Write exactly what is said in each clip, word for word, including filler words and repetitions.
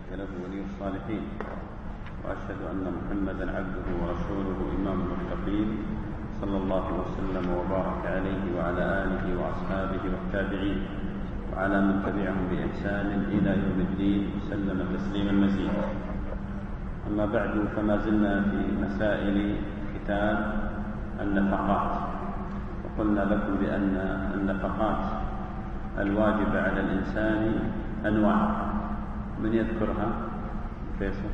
شريك له ولي الصالحين، وأشهد أن محمدا عبده ورسوله إمام المتقين، صلى الله وسلم وبارك عليه وعلى آله وأصحابه والتابعين وعلى من تبعهم بإحسان إلى يوم الدين وسلم تسليما مزيدا. أما بعد، فما زلنا في مسائل كتاب النفقات، وقلنا لكم بأن النفقات الواجبة على الإنسان أنواع. من يذكرها؟ فيصل.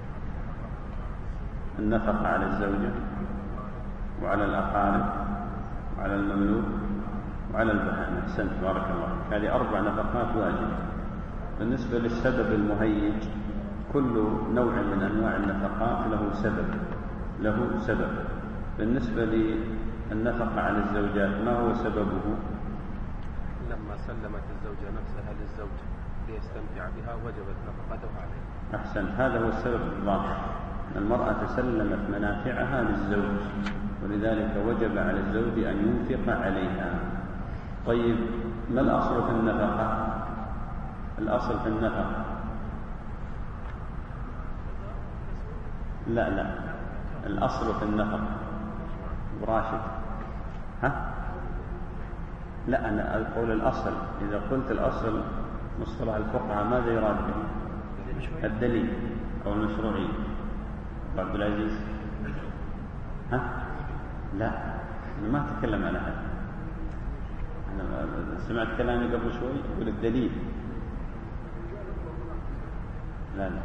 النفقة على الزوجة وعلى الأقارب وعلى المملوك وعلى البهائم. أحسنت، بارك الله. هذه أربع نفقات واجبة. بالنسبة للسبب المهيج، كل نوع من أنواع النفقات له سبب له سبب بالنسبة للنفقة على الزوجات، ما هو سببه؟ لما سلمت الزوجة نفسها للزوج ليستمتع بها وجبت نفقته عليه. أحسنت، هذا هو السبب الظاهر. المرأة سلمت منافعها للزوج، ولذلك وجب على الزوج أن ينفق عليها. طيب، ما الأصل في النفقة؟ الأصل في النفقة لا لا الأصل في النفقة براشد ها لا أنا أقول الأصل. إذا قلت الأصل مصطلح الفقهاء ماذا يراد به؟ الدليل أو المشروعية. عبد العزيز ها لا أنا ما أتكلم على هذا. أنا سمعت كلامي قبل شوي يقول الدليل. لا لا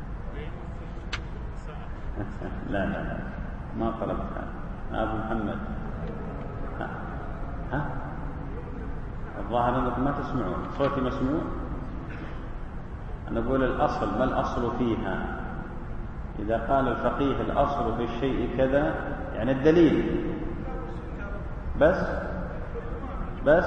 لا لا لا ما طلبت هذا. أبو محمد ها ها الظاهر أنكم ما تسمعون، صوتي مسموع. أنا أقول الأصل، ما الأصل فيها؟ إذا قال الفقيه الأصل في الشيء كذا، يعني الدليل بس بس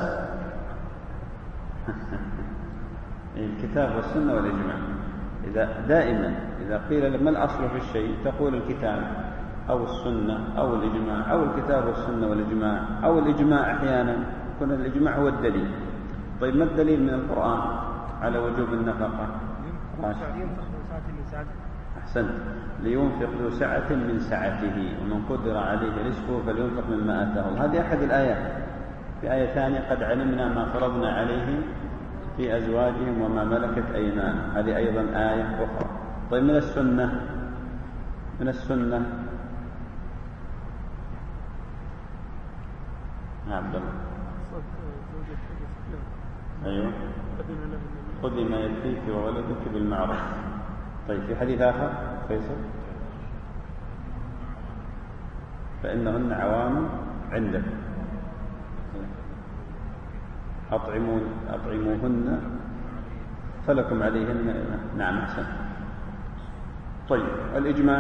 الكتاب والسنة والإجماع. إذا دائما إذا قيل ما الأصل في الشيء تقول الكتاب أو السنة أو الإجماع أو الكتاب والسنة والإجماع أو الإجماع. أحيانا يكون الإجماع هو الدليل. طيب، ما الدليل من القرآن على وجوب النفقة؟ أحسنت، لينفق ذو سعة من سعته ومن قدر عليه رزقه فلينفق مما آتاه الله. هذه أحد الآيات. في آية ثانية قد علمنا ما فرضنا عليهم في أزواجهم وما ملكت أيمانهم. هذه أيضا آية أخرى. طيب، من السنة من السنة عبد الله. أيوه، خذي ما يكفيك وولدك بالمعروف. طيب، في حديث آخر فيصل، فإنهن عوام عندك أطعمون أطعموهن فلكم عليهن. نعم، أحسن. طيب، الإجماع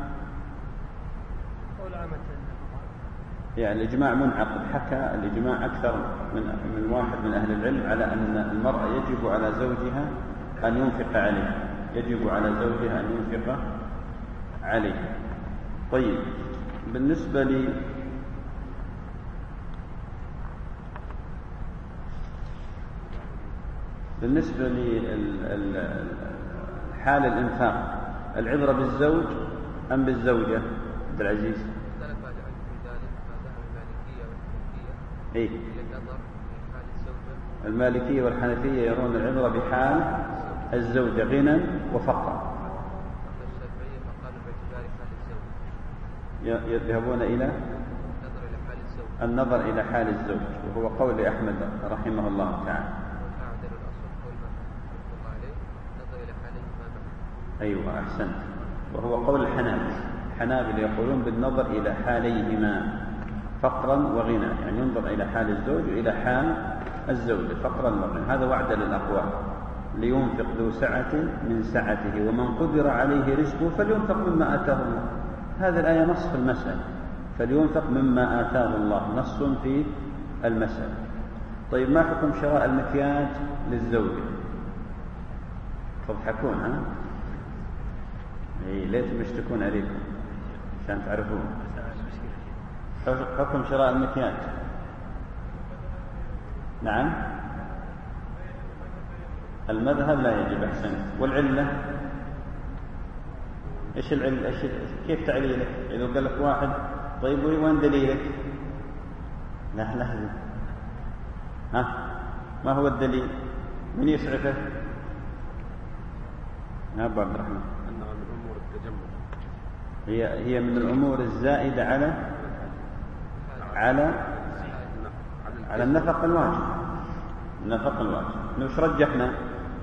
يعني الإجماع منعقد. حكى الإجماع أكثر من من واحد من أهل العلم على أن المرأة يجب على زوجها أن ينفق عليه، يجب على زوجها أن ينفق عليه. طيب، بالنسبة لي بالنسبة لحال الإنفاق، العبرة بالزوج أم بالزوجة؟ عبد العزيز. إيه؟ المالكية والحنفية يرون العبرة بحال الزوجة غنى وفقرا، يذهبون إلى النظر إلى حال الزوج، وهو قول أحمد رحمه الله تعالى. أيوة، أحسنت. وهو قول الحنابلة. الحنابلة يقولون بالنظر إلى حاليهما فقرا وغنى، يعني ينظر إلى حال الزوج وإلى حال الزوجة فقرا وغنى. هذا وعد للأقوال. لينفق ذو سعة من سعته ومن قدر عليه رزقه فلينفق مما آتاه الله. هذا الآية نص في المسألة، فلينفق مما آتاه الله، نص في المسألة. طيب، ما حكم شراء المكياج للزوجة؟ تضحكون ها؟ إيه، ليتم يشتكون عليكم عشان تعرفون. حكم شراء المكياج. نعم، المذهب لا يجب. أحسن. والعلة؟ إيش العلم؟ إيش كيف تعليلك؟ إذا قال لك واحد طيب وين دليلك؟ لا لا ها ما هو الدليل؟ من يسعفه؟ يا أبو عبد الرحمن. أنها من أمور التجمل. هي هي من الأمور الزائدة على على على النفق الواجب. النفق الواجب. وش رجحنا؟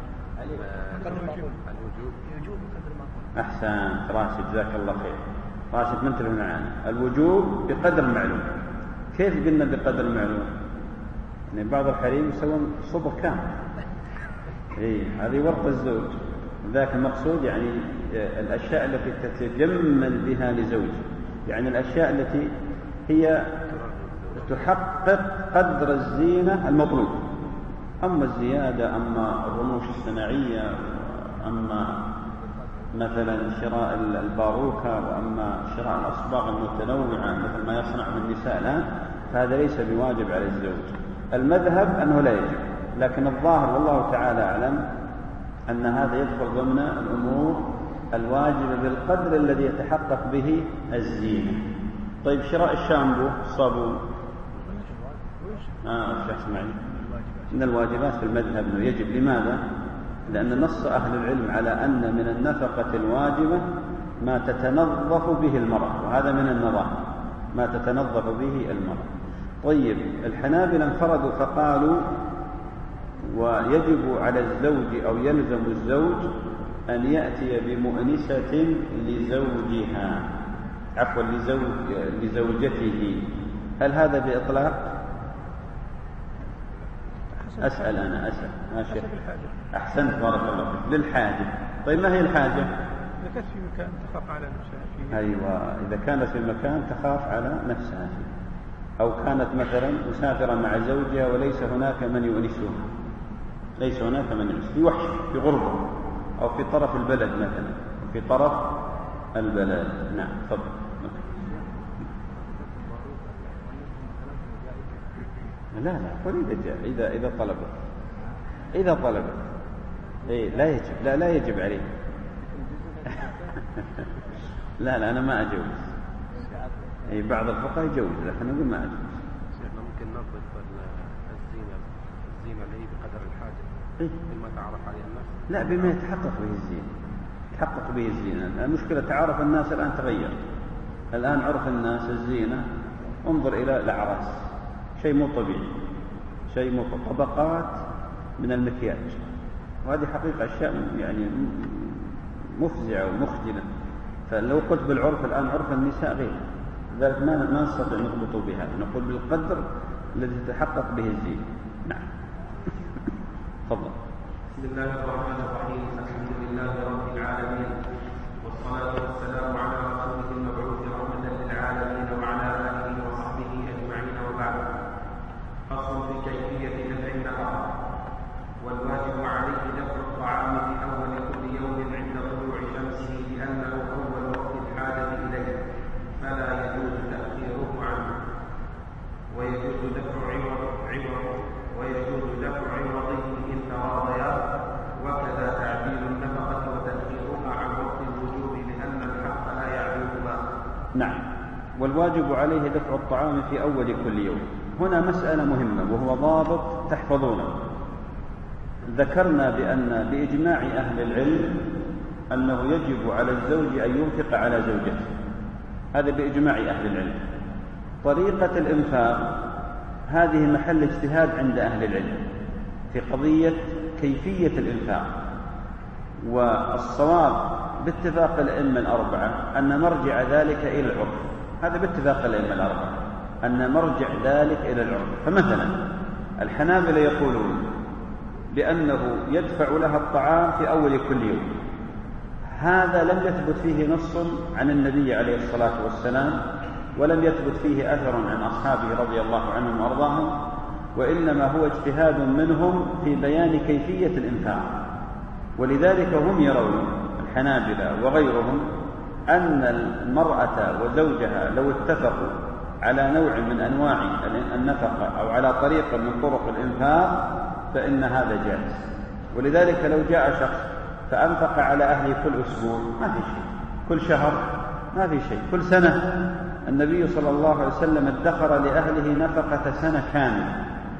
الوجوب. أحسنت راشد جزاك الله خير. راشد منتبه معنا. الوجوب بقدر معلوم. كيف قلنا بقدر معلوم؟ يعني بعض الحريم يسوون صبر كامل. إيه هذه ورط الزوج. ذاك المقصود يعني الأشياء التي تتجمل بها لزوج، يعني الأشياء التي هي تحقق قدر الزينة المطلوب. أما الزيادة، أما الرموش الصناعية، أما مثلا شراء الباروكة، وأما شراء الأصباغ المتنوعة مثل ما يصنعه النساء الآن، فهذا ليس بواجب على الزوج. المذهب أنه لا يجب، لكن الظاهر والله تعالى أعلم أن هذا يدخل ضمن الأمور الواجبة بالقدر الذي يتحقق به الزينة. طيب شراء الشامبو الصابون آه اسمعني من الواجبات في المذهب أنه يجب. لماذا؟ لأن نص أهل العلم على أن من النفقة الواجبة ما تتنظف به المرأة، وهذا من النظافة ما تتنظف به المرأة. طيب الحنابلة انفردوا فقالوا ويجب على الزوج أو يلزم الزوج أن يأتي بمؤنسة لزوجها عفوا لزوج لزوجته. هل هذا بإطلاق؟ أسأل أنا أسأل ماشي. أحسنت بارك الله فيك. للحاجة. طيب ما هي الحاجة؟ إذا كانت في مكان تخاف على نفسها فيه. أيوة إذا كانت في مكان تخاف على نفسها فيه، أو كانت مثلا مسافرة مع زوجها وليس هناك من يؤنسها، ليس هناك من يؤنس في وحش في غربة أو في طرف البلد مثلا في طرف البلد. نعم تفضل. لا لا قل إذا جاء إذا إذا طلبت إذا طلبت إيه لا يجب لا لا يجب عليه. لا لا أنا ما أجوز. إيه بعض الفقهاء يجوز لكن أقول ما أجوز. ممكن نضبط الزينة الزينة اللي هي بقدر الحاجة إيه؟ بما تعرف عليها الناس. لا بما يتحقق به الزينة يتحقق به الزينة. المشكلة تعارف الناس الآن تغير. الآن عرف الناس الزينة انظر إلى الأعراس شيء مو طبيعي، شيء مو طبقات من المكياج، وهذه حقيقة أشياء يعني مفزعة ومخجلة. فلو قلت بالعرف الآن عرف النساء غير ذلك ما ما نستطيع نضبط بها، نقول بالقدر الذي تتحقق به الزينة. نعم تفضل. بسم الله الرحمن الرحيم. الحمد لله رب العالمين، والصلاة والسلام على رسوله المبعوث رحمة للعالمين وعلى آله وصحبه أجمعين، وبعد. فصل في كيفية دفع النفقة. والواجب عليه دفع الطعام في أول كل يوم عند طلوع شمسه لأنه أول وقت الحاجة إليه، فلا يجوز تأخيره عنه، ويجوز دفع عوض عوض ويجوز دفع عوضه إن تراضيا، وكذا تعجيل النفقة وتأخيرها عن وقت الوجوب لأن الحق لا يعجبها. نعم. والواجب عليه دفع الطعام في أول كل يوم. هنا مسألة مهمة وهو ضابط تحفظونه. ذكرنا بأن بإجماع أهل العلم أنه يجب على الزوج أن ينفق على زوجته، هذا بإجماع أهل العلم. طريقة الإنفاق هذه محل اجتهاد عند أهل العلم في قضية كيفية الإنفاق، والصواب باتفاق الأئمة الأربعة أن مرجع ذلك إلى العرف. هذا باتفاق الأئمة الأربعة أن مرجع ذلك إلى العرف. فمثلا الحنابلة يقولون بأنه يدفع لها الطعام في أول كل يوم، هذا لم يثبت فيه نص عن النبي عليه الصلاة والسلام، ولم يثبت فيه أثر عن أصحابه رضي الله عنهم وأرضاهم، وإنما هو اجتهاد منهم في بيان كيفية الإنفاق. ولذلك هم يرون الحنابلة وغيرهم أن المرأة وزوجها لو اتفقوا على نوع من أنواع النفقة أو على طريق من طرق الإنفاق فإن هذا جائز. ولذلك لو جاء شخص فأنفق على أهله كل أسبوع ما في شيء، كل شهر ما في شيء، كل سنة النبي صلى الله عليه وسلم ادخر لأهله نفقة سنة كاملة،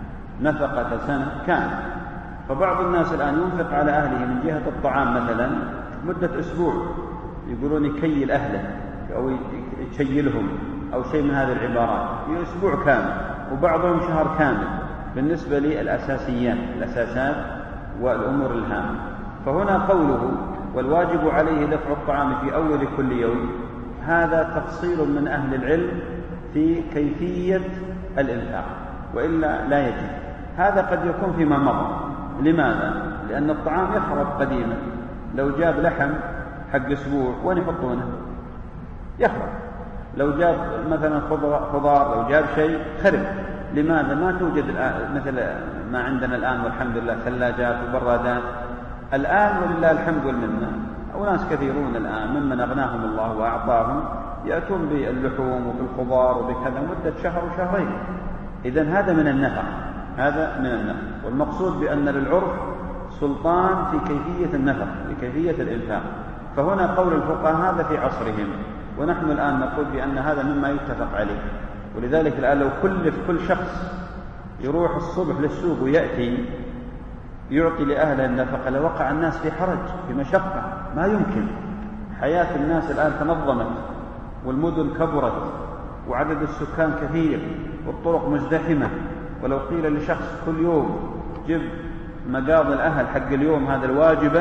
نفقة سنة كاملة. فبعض الناس الآن ينفق على أهله من جهة الطعام مثلا مدة أسبوع، يقولون يكيل أهله أو يشيلهم أو شيء من هذه العبارات، أسبوع كامل، وبعضهم شهر كامل بالنسبة للأساسيات الأساسات والأمور الهامة. فهنا قوله والواجب عليه دفع الطعام في أول كل يوم، هذا تفصيل من أهل العلم في كيفية الإنفاق، وإلا لا يجب. هذا قد يكون فيما مضى. لماذا؟ لأن الطعام يخرب قديما، لو جاب لحم حق أسبوع وين يحطونه؟ يخرب. لو جاب مثلا خضار، لو جاب شيء خرب. لماذا؟ ما توجد مثل ما عندنا الآن والحمد لله ثلاجات وبرادات. الآن ولله الحمد والمنة وناس كثيرون الآن ممن أغناهم الله وأعطاهم يأتون باللحوم وبالخضار وبكذا مدة شهر وشهرين. إذن هذا من النفع، هذا من النفع. والمقصود بأن للعرف سلطان في كيفية النفع، في كيفية الإنفاق. فهنا قول الفقهاء هذا في عصرهم، ونحن الآن نقول بأن هذا مما يتفق عليه. ولذلك الآن لو كلف كل شخص يروح الصبح للسوق ويأتي يعطي لأهله النفقة لوقع الناس في حرج، في مشقة، ما يمكن. حياة الناس الآن تنظمت والمدن كبرت وعدد السكان كثير والطرق مزدحمة، ولو قيل لشخص كل يوم جب مقاضي الأهل حق اليوم هذا الواجبة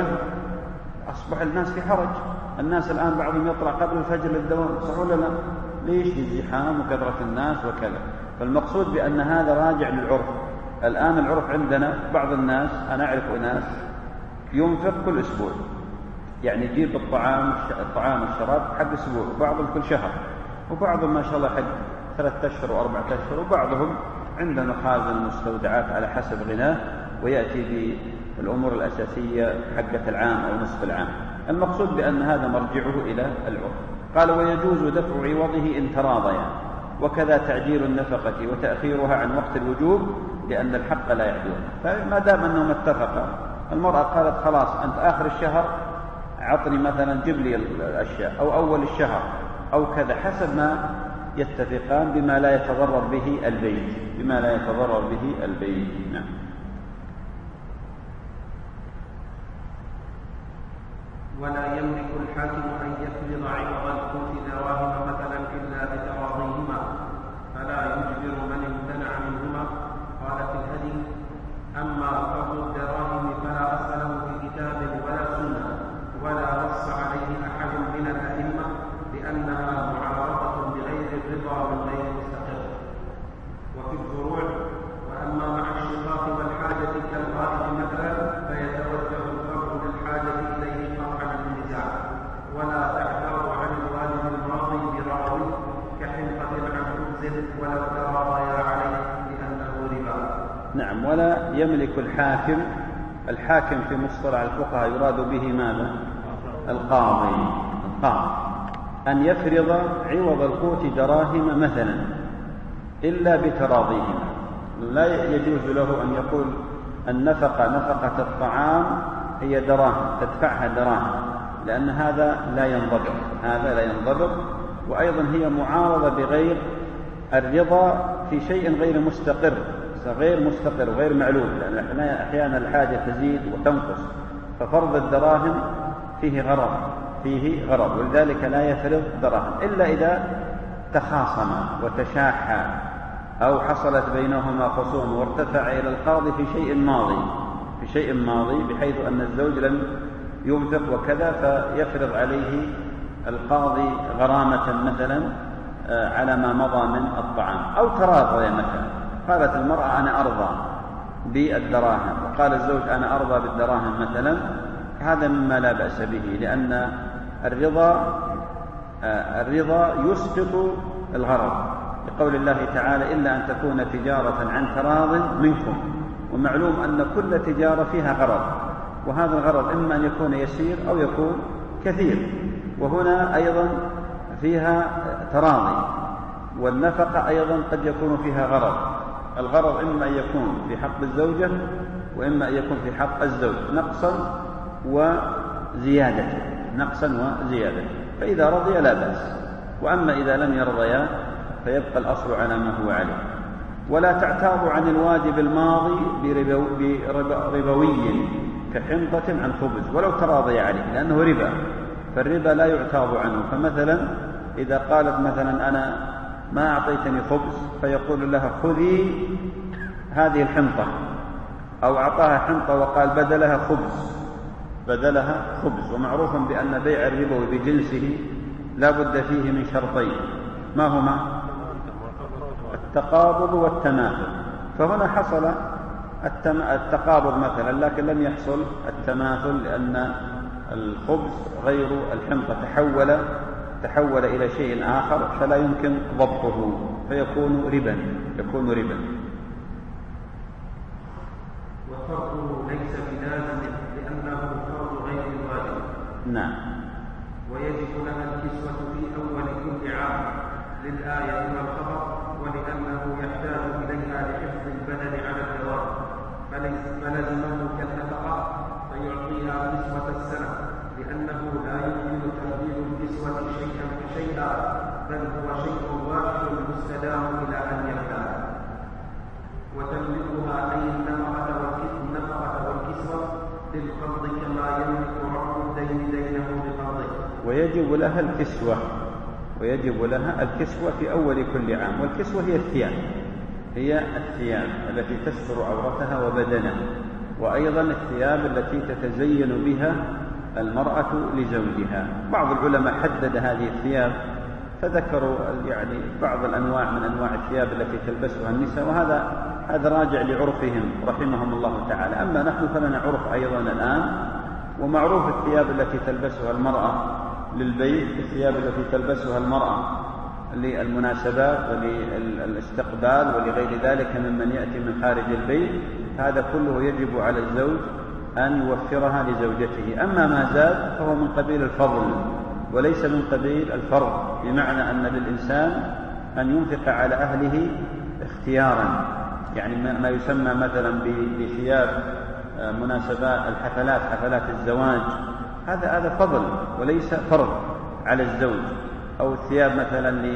أصبح الناس في حرج. الناس الآن بعضهم يطلع قبل الفجر للدوام، صح ولا لا؟ ليش؟ الزحام وكثرة الناس وكذا. فالمقصود بأن هذا راجع للعرف. الآن العرف عندنا بعض الناس، أنا أعرف ناس ينفق كل أسبوع، يعني يجيب الطعام الطعام والشراب حق أسبوع، بعضهم كل شهر، وبعضهم ما شاء الله حق ثلاثة أشهر وأربعة أشهر، وبعضهم عنده مخازن مستودعات على حسب غناه ويأتي بالأمور الأساسية حقة العام أو نصف العام. المقصود بأن هذا مرجعه إلى العرف. قال ويجوز دفع عوضه إن تراضيا، وكذا تعجيل النفقة وتأخيرها عن وقت الوجوب لأن الحق لا يعدون. فما دام أنهم اتفقا، المرأة قالت خلاص أنت آخر الشهر عطني مثلا جيب لي الأشياء، أو أول الشهر أو كذا، حسب ما يتفقان بما لا يتضرر به البيت، بما لا يتضرر به البيت. نعم. ولا يملك الحاكم أن يفرض عوض القوت دراهم مثلا إلا بتراضيهما، فلا يجبر من امتنع منهما. قال في الهدي أما فرض الدراهم فلا أصل له في كتاب ولا سنة ولا نص عليه أحد من الأئمة، لأنها معارضة بغير الرضا من غير مستقر. وفي الفروع وأما مع الشقاق والحاجة كالغائب مثلا فيتوجه الفرع للحاجة إليه قطعا للنزاع، ولا تعترض عن الواجب الماضي براوي كحنطة عن خبز ولو تراضيا عليه لأنه ربا. نعم. ولا يملك الحاكم، الحاكم في مصطلح الفقهاء يراد به ماذا؟ القاضي، القاضي أن يفرض عوض القوت دراهم مثلا إلا بتراضيهما. لا يجوز له أن يقول النفقة نفقة الطعام هي دراهم تدفعها دراهم، لأن هذا لا ينضبط، هذا لا ينضبط. وأيضا هي معارضة بغير الرضا في شيء غير مستقر، غير مستقر وغير معلوم، لأن أحيانا الحاجة تزيد وتنقص. ففرض الدراهم فيه غرض، فيه غرض، ولذلك لا يفرض دراهم إلا إذا تخاصما وتشاحا أو حصلت بينهما خصوم وارتفع إلى القاضي في شيء ماضي، في شيء ماضي بحيث أن الزوج لم ينفق وكذا، فيفرض عليه القاضي غرامة مثلا على ما مضى من الطعام. أو تراضي مثلا، قالت المرأة أنا أرضى بالدراهم وقال الزوج أنا أرضى بالدراهم مثلا، هذا مما لا بأس به، لأن الرضا الرضا يسقط الغرض، لقول الله تعالى إلا أن تكون تجارة عن تراض منكم. ومعلوم أن كل تجارة فيها غرض، وهذا الغرض إما أن يكون يسير أو يكون كثير. وهنا أيضا فيها تراضي، والنفقة أيضا قد يكون فيها غرض. الغرض إما أن يكون في حق الزوجة وإما أن يكون في حق الزوج، نقصا وزيادة، نقصا وزيادة. فإذا رضي لا بأس. وأما إذا لم يرضيا فيبقى الأصل على ما هو عليه. ولا تعتاض عن الواجب الماضي بربوي كحنطة عن خبز ولو تراضي عليه، لأنه ربا، فالربا لا يعتاض عنه. فمثلا إذا قالت مثلا أنا ما أعطيتني خبز، فيقول لها خذي هذه الحنطة، أو أعطاها حنطة وقال بدلها خبز بدلها خبز ومعروف بأن بيع الربوي بجنسه لا بد فيه من شرطين، ما هما؟ التقابض والتماثل. فهنا حصل التقابض مثلا، لكن لم يحصل التماثل، لأن الخبز غير الحنطة تحول تحول إلى شيء آخر، فلا يمكن ضبطه، فيكون ربا يكون ربا. والفرض ليس بلازم لأنه فرض غير الواجب. نعم. ويجب لها الكسوة في أول كل عام للآية والخبر، ولأنه يحتاج إليها لحفظ البدن على الدوام، فلزمه كالنفقة فيعطيها كسوة السنة، لأنه لا يمكن تبديل الكسوة شيئا فشيئا، بل هو شيء واحد مستدام إلى أن ينتهي. وتملكها أي النفقة والكسوة بالقبض كما يملك عقد الدين دينه بقبضه. ويجب لها الكسوة ويجب لها الكسوة في أول كل عام. والكسوة هي الثياب هي الثياب التي تستر عورتها وبدنها، وأيضا الثياب التي تتزين بها المرأة لزوجها. بعض العلماء حدد هذه الثياب فذكروا يعني بعض الأنواع من أنواع الثياب التي تلبسها النساء، وهذا هذا راجع لعرفهم رحمهم الله تعالى. أما نحن فلنا عرف أيضا الآن، ومعروف الثياب التي تلبسها المرأة للبيت، الثياب التي تلبسها المرأة للمناسبات وللاستقبال ولغير ذلك ممن يأتي من خارج البيت. هذا كله يجب على الزوج أن يوفرها لزوجته. أما ما زاد فهو من قبيل الفضل وليس من قبيل الفرض، بمعنى أن للإنسان أن ينفق على أهله اختيارا، يعني ما يسمى مثلا بثياب مناسبات الحفلات حفلات الزواج، هذا هذا فضل وليس فرض على الزوج. أو الثياب مثلا ل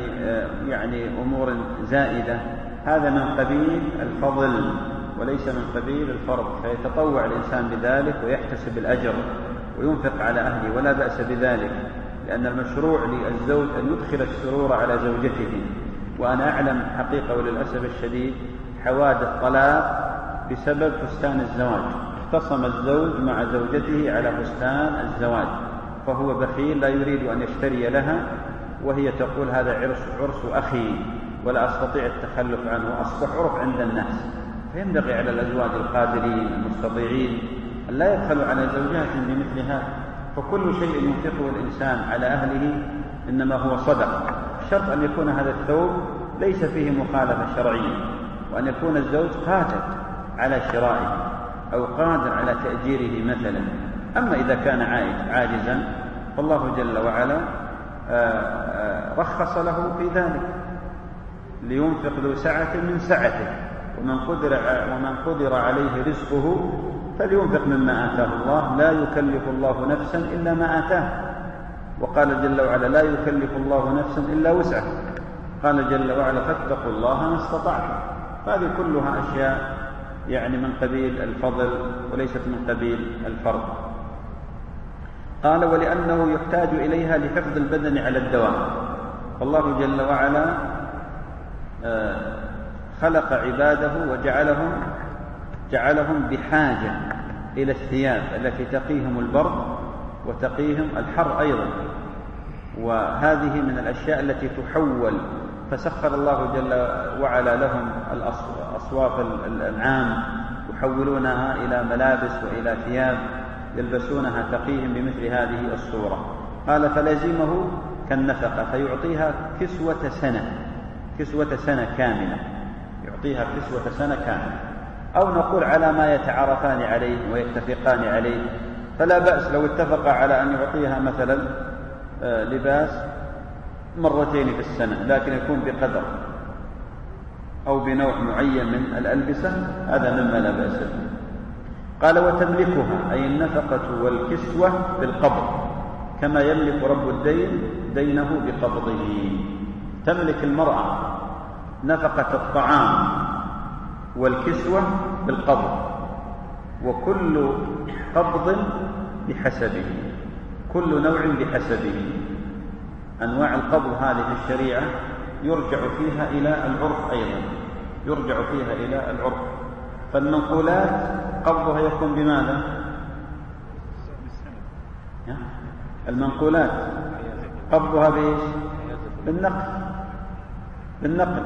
يعني أمور زائدة، هذا من قبيل الفضل وليس من قبيل الفرض، فيتطوع الإنسان بذلك ويحتسب الأجر وينفق على أهله ولا بأس بذلك، لأن المشروع للزوج أن يدخل السرور على زوجته. وأنا أعلم حقيقة وللأسف الشديد حوادث طلاق بسبب فستان الزواج، اختصم الزوج مع زوجته على فستان الزواج، فهو بخيل لا يريد أن يشتري لها، وهي تقول هذا عرس, عرس أخي ولا أستطيع التخلف عنه، أصبح عرف عند الناس. فينبغي على الأزواج القادرين المستطيعين أن لا يدخلوا على زوجات بمثل هذا، فكل شيء ينفقه الإنسان على أهله إنما هو صدقة. الشرط أن يكون هذا الثوب ليس فيه مخالفة شرعية، وأن يكون الزوج قادر على شرائه أو قادر على تأجيره مثلا. أما إذا كان عاجزا فالله جل وعلا رخص له في ذلك، لينفق ذو سعة من سعته، ومن قدر, ومن قدر عليه رزقه فلينفق مما آتاه الله، لا يكلف الله نفسا إلا ما آتاه. وقال جل وعلا لا يكلف الله نفسا إلا وسعها، قال جل وعلا فاتقوا الله ما استطعتم. هذه كلها أشياء يعني من قبيل الفضل وليست من قبيل الفرض. قال ولأنه يحتاج إليها لحفظ البدن على الدوام، فالله جل وعلا خلق عباده وجعلهم جعلهم بحاجة إلى الثياب التي تقيهم البرد وتقيهم الحر أيضا، وهذه من الأشياء التي تحول. فسخر الله جل وعلا لهم الأصواف الأنعام يحولونها إلى ملابس وإلى ثياب يلبسونها تقيهم بمثل هذه الصورة. قال فلزمه كالنفقة، فيعطيها كسوة سنة كسوة سنة كاملة يعطيها كسوة سنة كاملة، أو نقول على ما يتعارفان عليه ويتفقان عليه. فلا بأس لو اتفق على أن يعطيها مثلا لباس مرتين في السنة، لكن يكون بقدر أو بنوع معين من الألبسة، هذا مما لا بأس به. قال وتملكها أي النفقة والكسوة بالقبض كما يملك رب الدين دينه بقبضه. تملك المرأة نفقة الطعام والكسوة بالقبض، وكل قبض بحسبه، كل نوع بحسبه. أنواع القبض هذه في الشريعة يرجع فيها إلى العرف أيضا، يرجع فيها إلى العرف. فالمنقولات قبضها يكون بماذا؟ المنقولات قبضها بإيش؟ بالنقل، بالنقل.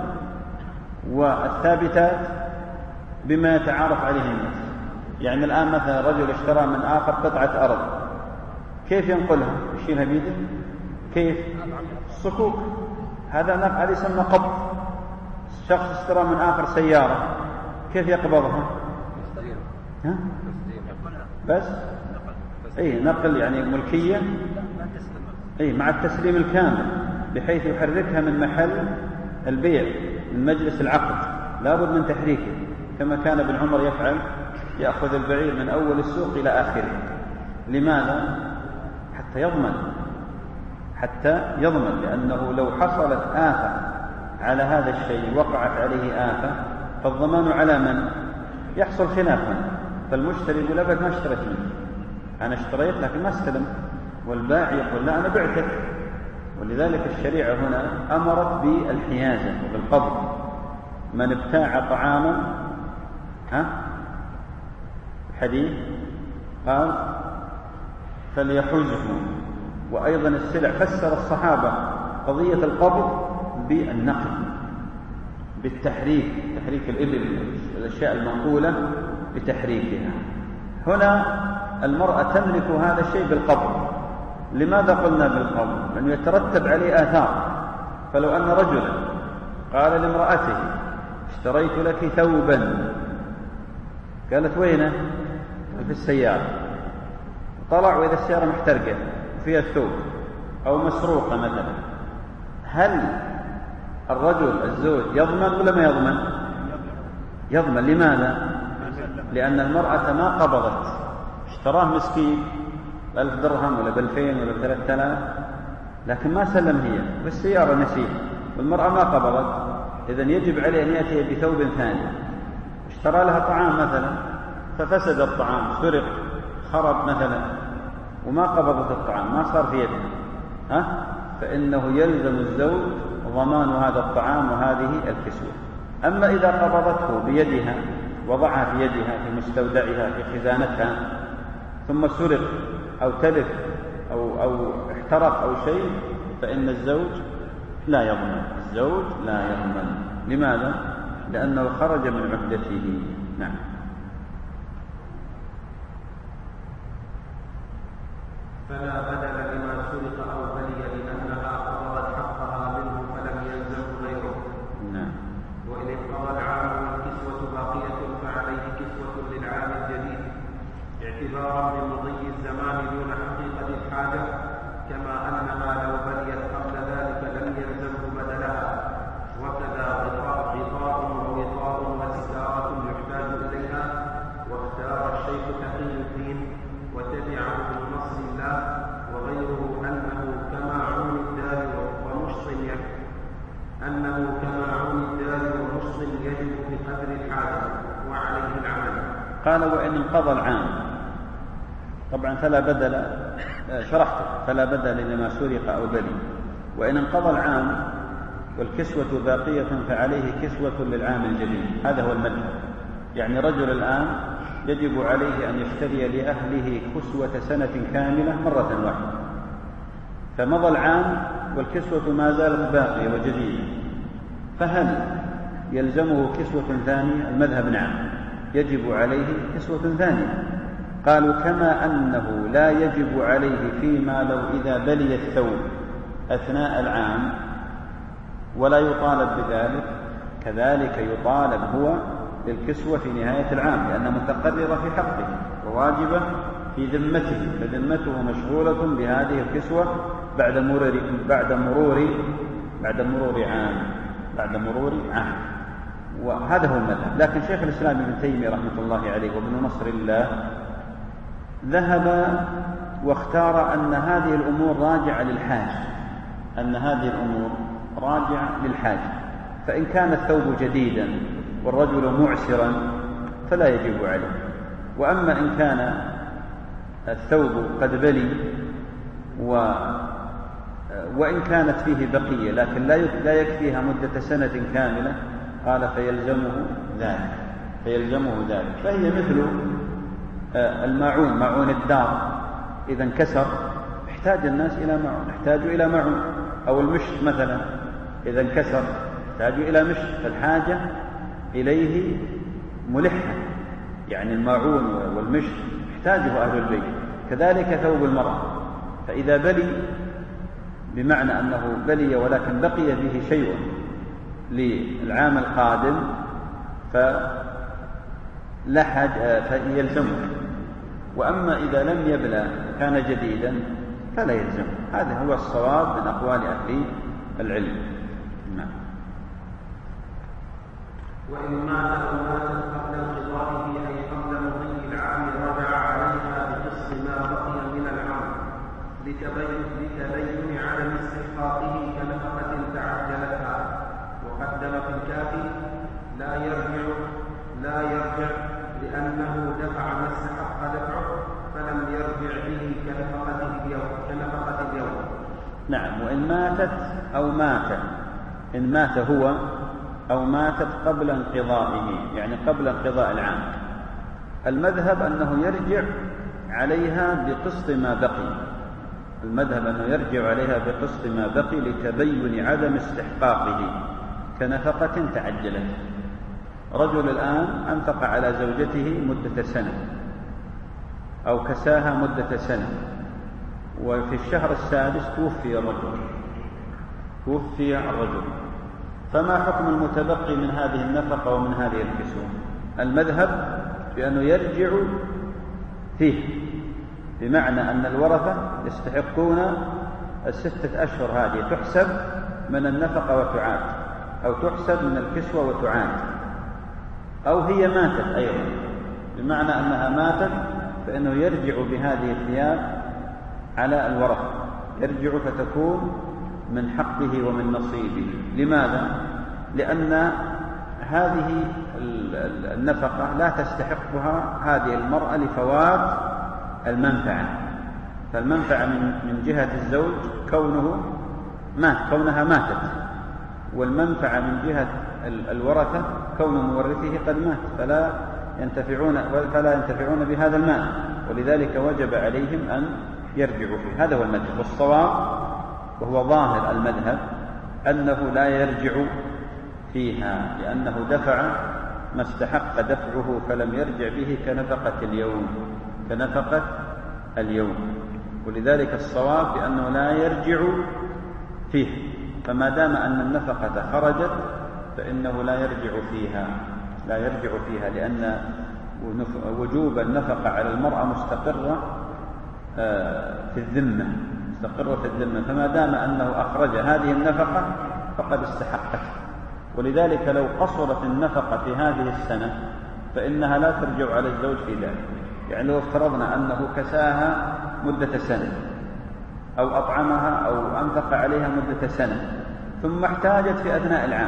والثابتات بما يتعارف عليه الناس. يعني الآن مثلا رجل اشترى من آخر قطعة أرض، كيف ينقلها؟ يشيلها بيده؟ كيف؟ الصكوك، هذا هذا يسمى قبض. شخص اشترى من آخر سيارة، كيف يقبضها؟ ها؟ بس اي نقل، يعني ملكية، اي مع التسليم الكامل، بحيث يحركها من محل البيع، من مجلس العقد، لا بد من تحريكه، كما كان ابن عمر يفعل، يأخذ البعير من أول السوق إلى آخره. لماذا؟ حتى يضمن، حتى يضمن، لأنه لو حصلت آفة على هذا الشيء، وقعت عليه آفة، فالضمان على من؟ يحصل خلافا. فالمشتري يقول أبد ما اشتريت منك، أنا اشتريت لكن ما استلمت، والبائع يقول لا أنا بعتك. ولذلك الشريعة هنا أمرت بالحيازة وبالقبض. من ابتاع طعاما، ها الحديث قال فليحجه. وأيضا السلع فسر الصحابة قضية القبض بالنقل، بالتحريك، تحريك الإبل، الأشياء المنقولة بتحريكها. هنا المرأة تملك هذا الشيء بالقبض. لماذا قلنا بالقبض؟ لأنه يترتب عليه آثار. فلو أن رجلا قال لامرأته اشتريت لك ثوبا، قالت وينه؟ في السيارة. طلع وإذا السيارة محترقة فيها الثوب أو مسروقة مثلا، هل الرجل الزوج يضمن ولا ما يضمن؟ يضمن. لماذا؟ لأن المرأة ما قبضت، اشتراه مسكين بألف درهم ولا بألفين ولا ثلاثة آلاف، لكن ما سلم هي، والسيارة نسيه، والمرأة ما قبضت. إذن يجب عليه أن يأتي بثوب ثاني. اشترى لها طعام مثلا ففسد الطعام، سرق، خرب مثلا، وما قبضت الطعام، ما صار في يده، ها؟ فإنه يلزم الزوج ضمان هذا الطعام وهذه الكسوة. أما إذا قبضته بيدها، وضعها في يدها في مستودعها في خزانتها، ثم سرق أو تلف أو, أو احترق أو شيء، فإن الزوج لا يضمن، الزوج لا يضمن. لماذا؟ لأنه خرج من عهدته. نعم. فلا بدل لما سرق أو بلي لأنها قبضت حقها منه فلم يلزم غيره. نعم. وإن انقضى العام والكسوة باقية فعليه كسوة للعام الجديد، اعتبارا بمضي الزمان دون حقيقة الحاجة، كما أنها لو بليت قبل ذلك لم يلزمه بدلها. وكذا غطاء ووطاء وستارة يحتاج إليها. واختار الشيخ تقي الدين وتبعه بنصر الله وغيره أنه كما عون الدار ومحصن أنه كما عون الدار ومحصن يجب بقدر الحاجة وعليه العمل. قال وإن انقضى العام، طبعا فلا بدل، شرحت فلا بدل لما سرق أو بلي. وإن انقضى العام والكسوة باقية فعليه كسوة للعام الجديد. هذا هو المذهب. يعني رجل الآن يجب عليه أن يشتري لأهله كسوة سنة كاملة مرة واحدة، فمضى العام والكسوة ما زالت باقية وجديدة، فهل يلزمه كسوة ثانية؟ المذهب نعم، يجب عليه كسوة ثانية. قالوا كما أنه لا يجب عليه فيما لو إذا بلي الثوب أثناء العام ولا يطالب بذلك، كذلك يطالب هو للكسوة في نهاية العام، لأنها متقررة في حقه وواجبة في ذمته، فذمته مشغولة بهذه الكسوة بعد مرور بعد مرور بعد مرور عام بعد مرور عام. وهذا هو المذهب. لكن شيخ الإسلام ابن تيمية رحمة الله عليه وابن نصر الله ذهب واختار أن هذه الأمور راجعة للحاجة، أن هذه الأمور راجعة للحاجة، فإن كان الثوب جديدا والرجل معسرا فلا يجب عليه، وأما إن كان الثوب قد بلي و وإن كانت فيه بقية لكن لا يكفيها مدة سنة كاملة، قال فيلزمه ذلك فيلزمه ذلك فهي مثل الماعون، ماعون الدار إذا انكسر احتاج الناس إلى معون، احتاجوا إلى معون، أو المشط مثلا إذا انكسر احتاجوا إلى مشط، فالحاجة إليه ملحة، يعني الماعون والمشط يحتاجه أهل البيت. كذلك ثوب المرأة، فإذا بلي بمعنى أنه بلي ولكن بقي به شيء للعام القادم فلا حاجة فيلزمه، وأما إذا لم يبلى كان جديدا فلا يلزمه. هذا هو الصواب من أقوال أهل العلم. نعم. وإن مات أو ماتت قبل انقضائه أي قبل مضي العام رجع عليها بقسط ما بقي من العام لتبين لتبين عدم استحقاقه كنفقة تعجلتها. وقدم في الكافي لا يرجع لا يرجع لأنه دفع ما استحق دفعه فلم يرجع به كنفقة اليوم كنفقة اليوم. نعم. وإن ماتت أو مات، إن مات هو أو ماتت قبل انقضائه، يعني قبل انقضاء العام، المذهب أنه يرجع عليها بقسط ما بقي، المذهب أنه يرجع عليها بقسط ما بقي لتبين عدم استحقاقه كنفقة تعجلت. رجل الآن أنفق على زوجته مدة سنة أو كساها مدة سنة، وفي الشهر السادس توفي الرجل توفي الرجل فما حكم المتبقي من هذه النفقة ومن هذه الكسوة؟ المذهب بأنه يرجع فيه، بمعنى أن الورثة يستحقون الستة أشهر هذه تحسب من النفقة وتعاد، أو تحسب من الكسوة وتعاد، أو هي ماتت أيضا، بمعنى أنها ماتت فإنه يرجع بهذه الثياب على الورثة، يرجع فتكون من حقه ومن نصيبه. لماذا؟ لأن هذه النفقة لا تستحقها هذه المرأة لفوات المنفعة، فالمنفعة من جهة الزوج كونه مات كونها ماتت، والمنفعة من جهة الورثة كون مورثه قد مات فلا ينتفعون فلا ينتفعون بهذا المال، ولذلك وجب عليهم أن يرجعوا فيه. هذا هو المذهب، والصواب وهو ظاهر المذهب أنه لا يرجع فيها، لأنه دفع ما استحق دفعه فلم يرجع به كنفقة اليوم كنفقة اليوم ولذلك الصواب بأنه لا يرجع فيه، فما دام أن النفقة خرجت فإنه لا يرجع فيها لا يرجع فيها لأن وجوب النفقة على المرأة مستقرة في الذمة مستقرة في الذمة فما دام أنه أخرج هذه النفقة فقد استحقت. ولذلك لو قصرت النفقة في هذه السنة فإنها لا ترجع على الزوج في ذلك. يعني لو افترضنا أنه كساها مدة سنة أو أطعمها أو أنفق عليها مدة سنة ثم احتاجت في أثناء العام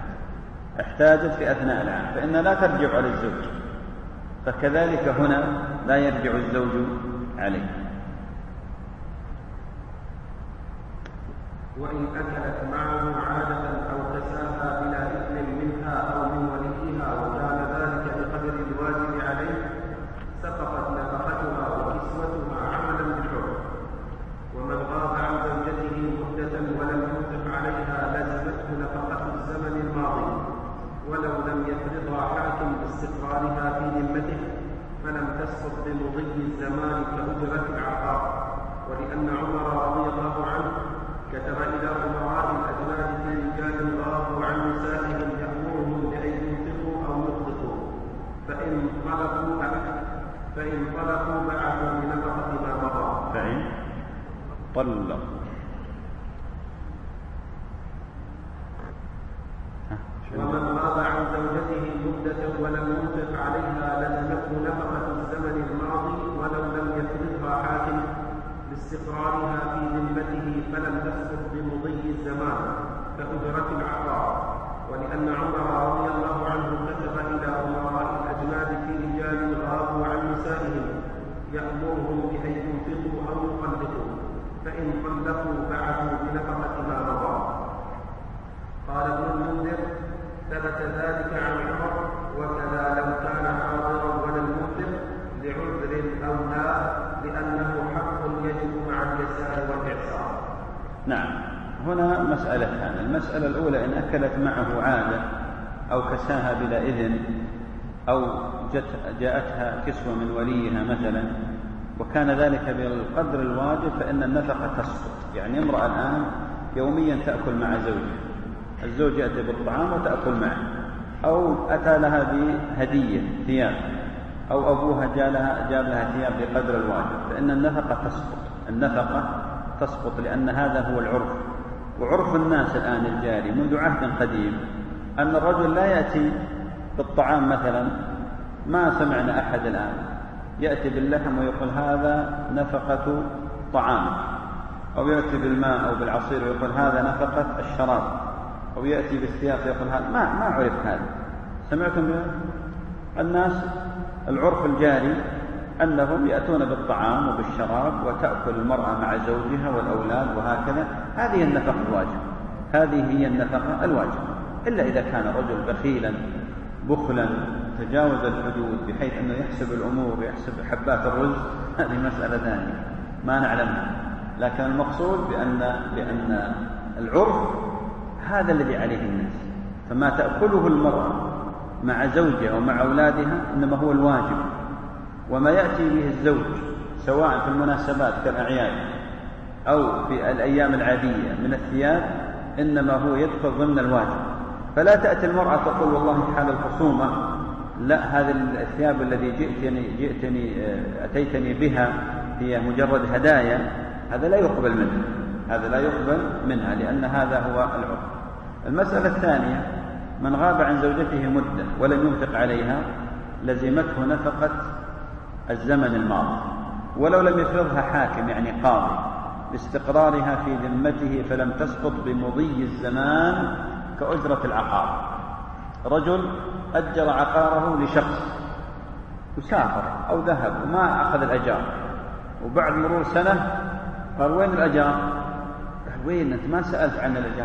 احتاجت في أثناء العام فإنها لا ترجع على الزوج، فكذلك هنا لا يرجع الزوج عليه. وإن أكلت معه عادة أو كساها بلا إثم منها أو من وليها وكان ذلك بقدر الواجب عليه سقطت نفقتها وكسوتها عملا بالحكم. ومن غاب عن زوجته مدة ولم ينفق عليها لزمته نفقة الزمن الماضي ولو لم يفرضها حاكم باستقرارها في ذمته فلم تسقط بمضي الزمان كأجرة العقار. ولأن عمر رضي الله عنه كتب إلى أمراء الأجناد في رجال غابوا عن نسائهم يأمرهم بأن ينفقوا أو يطلقوا فإن طلقوا فإن طلقوا بعثوا بنفقة ما مضى. فإن طلقوا ومن غاب عن زوجته مدة ولم ينفق عليها لزمته نفقة الزمن الماضي ولو لم لاستقرارها في ذمته فلم تسقط بمضي الزمان كأجرة العقار، ولأن عمر رضي الله عنه كتب إلى أمراء الأجناد في رجال غابوا عن نسائهم يأمرهم بأن ينفقوا أو يطلقوا، فإن طلقوا بعثوا بنفقة ما مضى. قال ابن المنذر: ثبت ذلك عن عمر، وكذا لو كان حاضرا ولا المنفق لعذر أو لا، لأنه حق يجب مع اليسار والإعسار. نعم، هنا مسألتان. المسألة الأولى إن أكلت معه عادة أو كساها بلا إذن أو جاءتها كسوة من وليها مثلا وكان ذلك بالقدر الواجب فإن النفقة تسقط. يعني امرأة الآن يوميا تأكل مع زوجها، الزوج يأتي بالطعام وتأكل معه، أو أتى لها بهدية ثياب، أو أبوها جاب لها, جاب لها ثياب بقدر الواجب، فإن النفقة تسقط. النفقة تسقط لأن هذا هو العرف. وعرف الناس الآن الجاري منذ عهد قديم أن الرجل لا يأتي بالطعام مثلا، ما سمعنا أحد الآن يأتي باللحم ويقول هذا نفقة طعامك، أو يأتي بالماء أو بالعصير ويقول هذا نفقة الشراب، أو يأتي بالثياب ويقول هذا. ما ما عرف هذا. سمعتم الناس العرف الجاري أنهم يأتون بالطعام وبالشراب وتأكل المرأة مع زوجها والأولاد وهكذا. هذه النفقة الواجبة، هذه هي النفقة الواجبة، إلا إذا كان رجل بخيلا بخلا تجاوز الحدود بحيث أنه يحسب الأمور ويحسب حبات الرز، هذه مسألة ثانية ما نعلمها. لكن المقصود بأن, بأن العرف هذا الذي عليه الناس، فما تأكله المرأة مع زوجها ومع أولادها إنما هو الواجب، وما يأتي به الزوج سواء في المناسبات كالأعياد أو في الأيام العادية من الثياب إنما هو يدخل ضمن الواجب. فلا تأتي المرأة تقول والله حال الخصومة لا، هذه الثياب الذي جئتني, جئتني أتيتني بها هي مجرد هدايا، هذا لا يقبل منها، هذا لا يقبل منها لأن هذا هو العرف. المسألة الثانية: من غاب عن زوجته مدة ولم ينفق عليها لزمته نفقة الزمن الماضي ولو لم يفرضها حاكم يعني قاضي لاستقرارها في ذمته فلم تسقط بمضي الزمان كأجرة العقار. رجل أجر عقاره لشخص وسافر أو ذهب وما أخذ الأجار، وبعد مرور سنة قال وين الأجار؟ قال وين أنت ما سألت عن الأجار،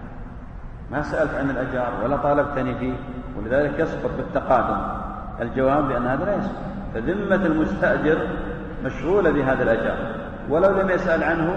ما سألت عن الأجار ولا طالبتني فيه، ولذلك يسقط بالتقادم. الجواب بأن هذا لا يسقط، فذمة المستأجر مشغولة بهذا الأجار ولو لم يسأل عنه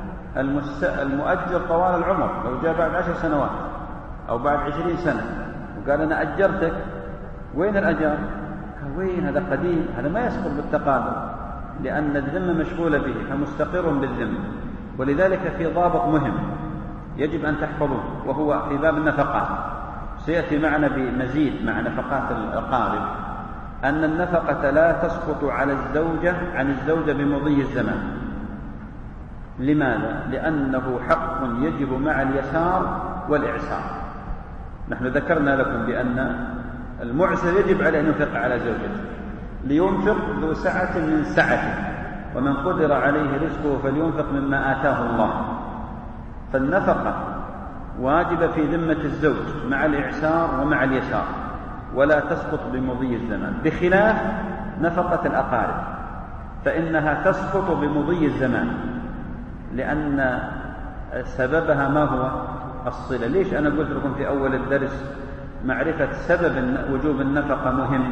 المؤجر طوال العمر. لو جاء بعد عشر سنوات أو بعد عشرين سنة وقال أنا أجرتك وين الأجار؟ قال وين هذا قديم، هذا ما يسقط بالتقادم لأن الذمة مشغولة به فمستقر بالذمة. ولذلك في ضابط مهم يجب أن تحفظوه وهو في باب النفقات، سيأتي معنا بمزيد مع نفقات الأقارب، أن النفقة لا تسقط على الزوجة عن الزوجة بمضي الزمان. لماذا؟ لأنه حق يجب مع اليسار والإعسار. نحن ذكرنا لكم بأن المعسر يجب عليه أن ينفق على زوجته، لينفق ذو سعة من سعته، ومن قدر عليه رزقه فلينفق مما آتاه الله. فالنفقة واجبة في ذمة الزوج مع الإعسار ومع اليسار ولا تسقط بمضي الزمان، بخلاف نفقة الأقارب فإنها تسقط بمضي الزمان لأن سببها ما هو؟ الصلة. ليش أنا قلت لكم في أول الدرس معرفة سبب وجوب النفقة مهم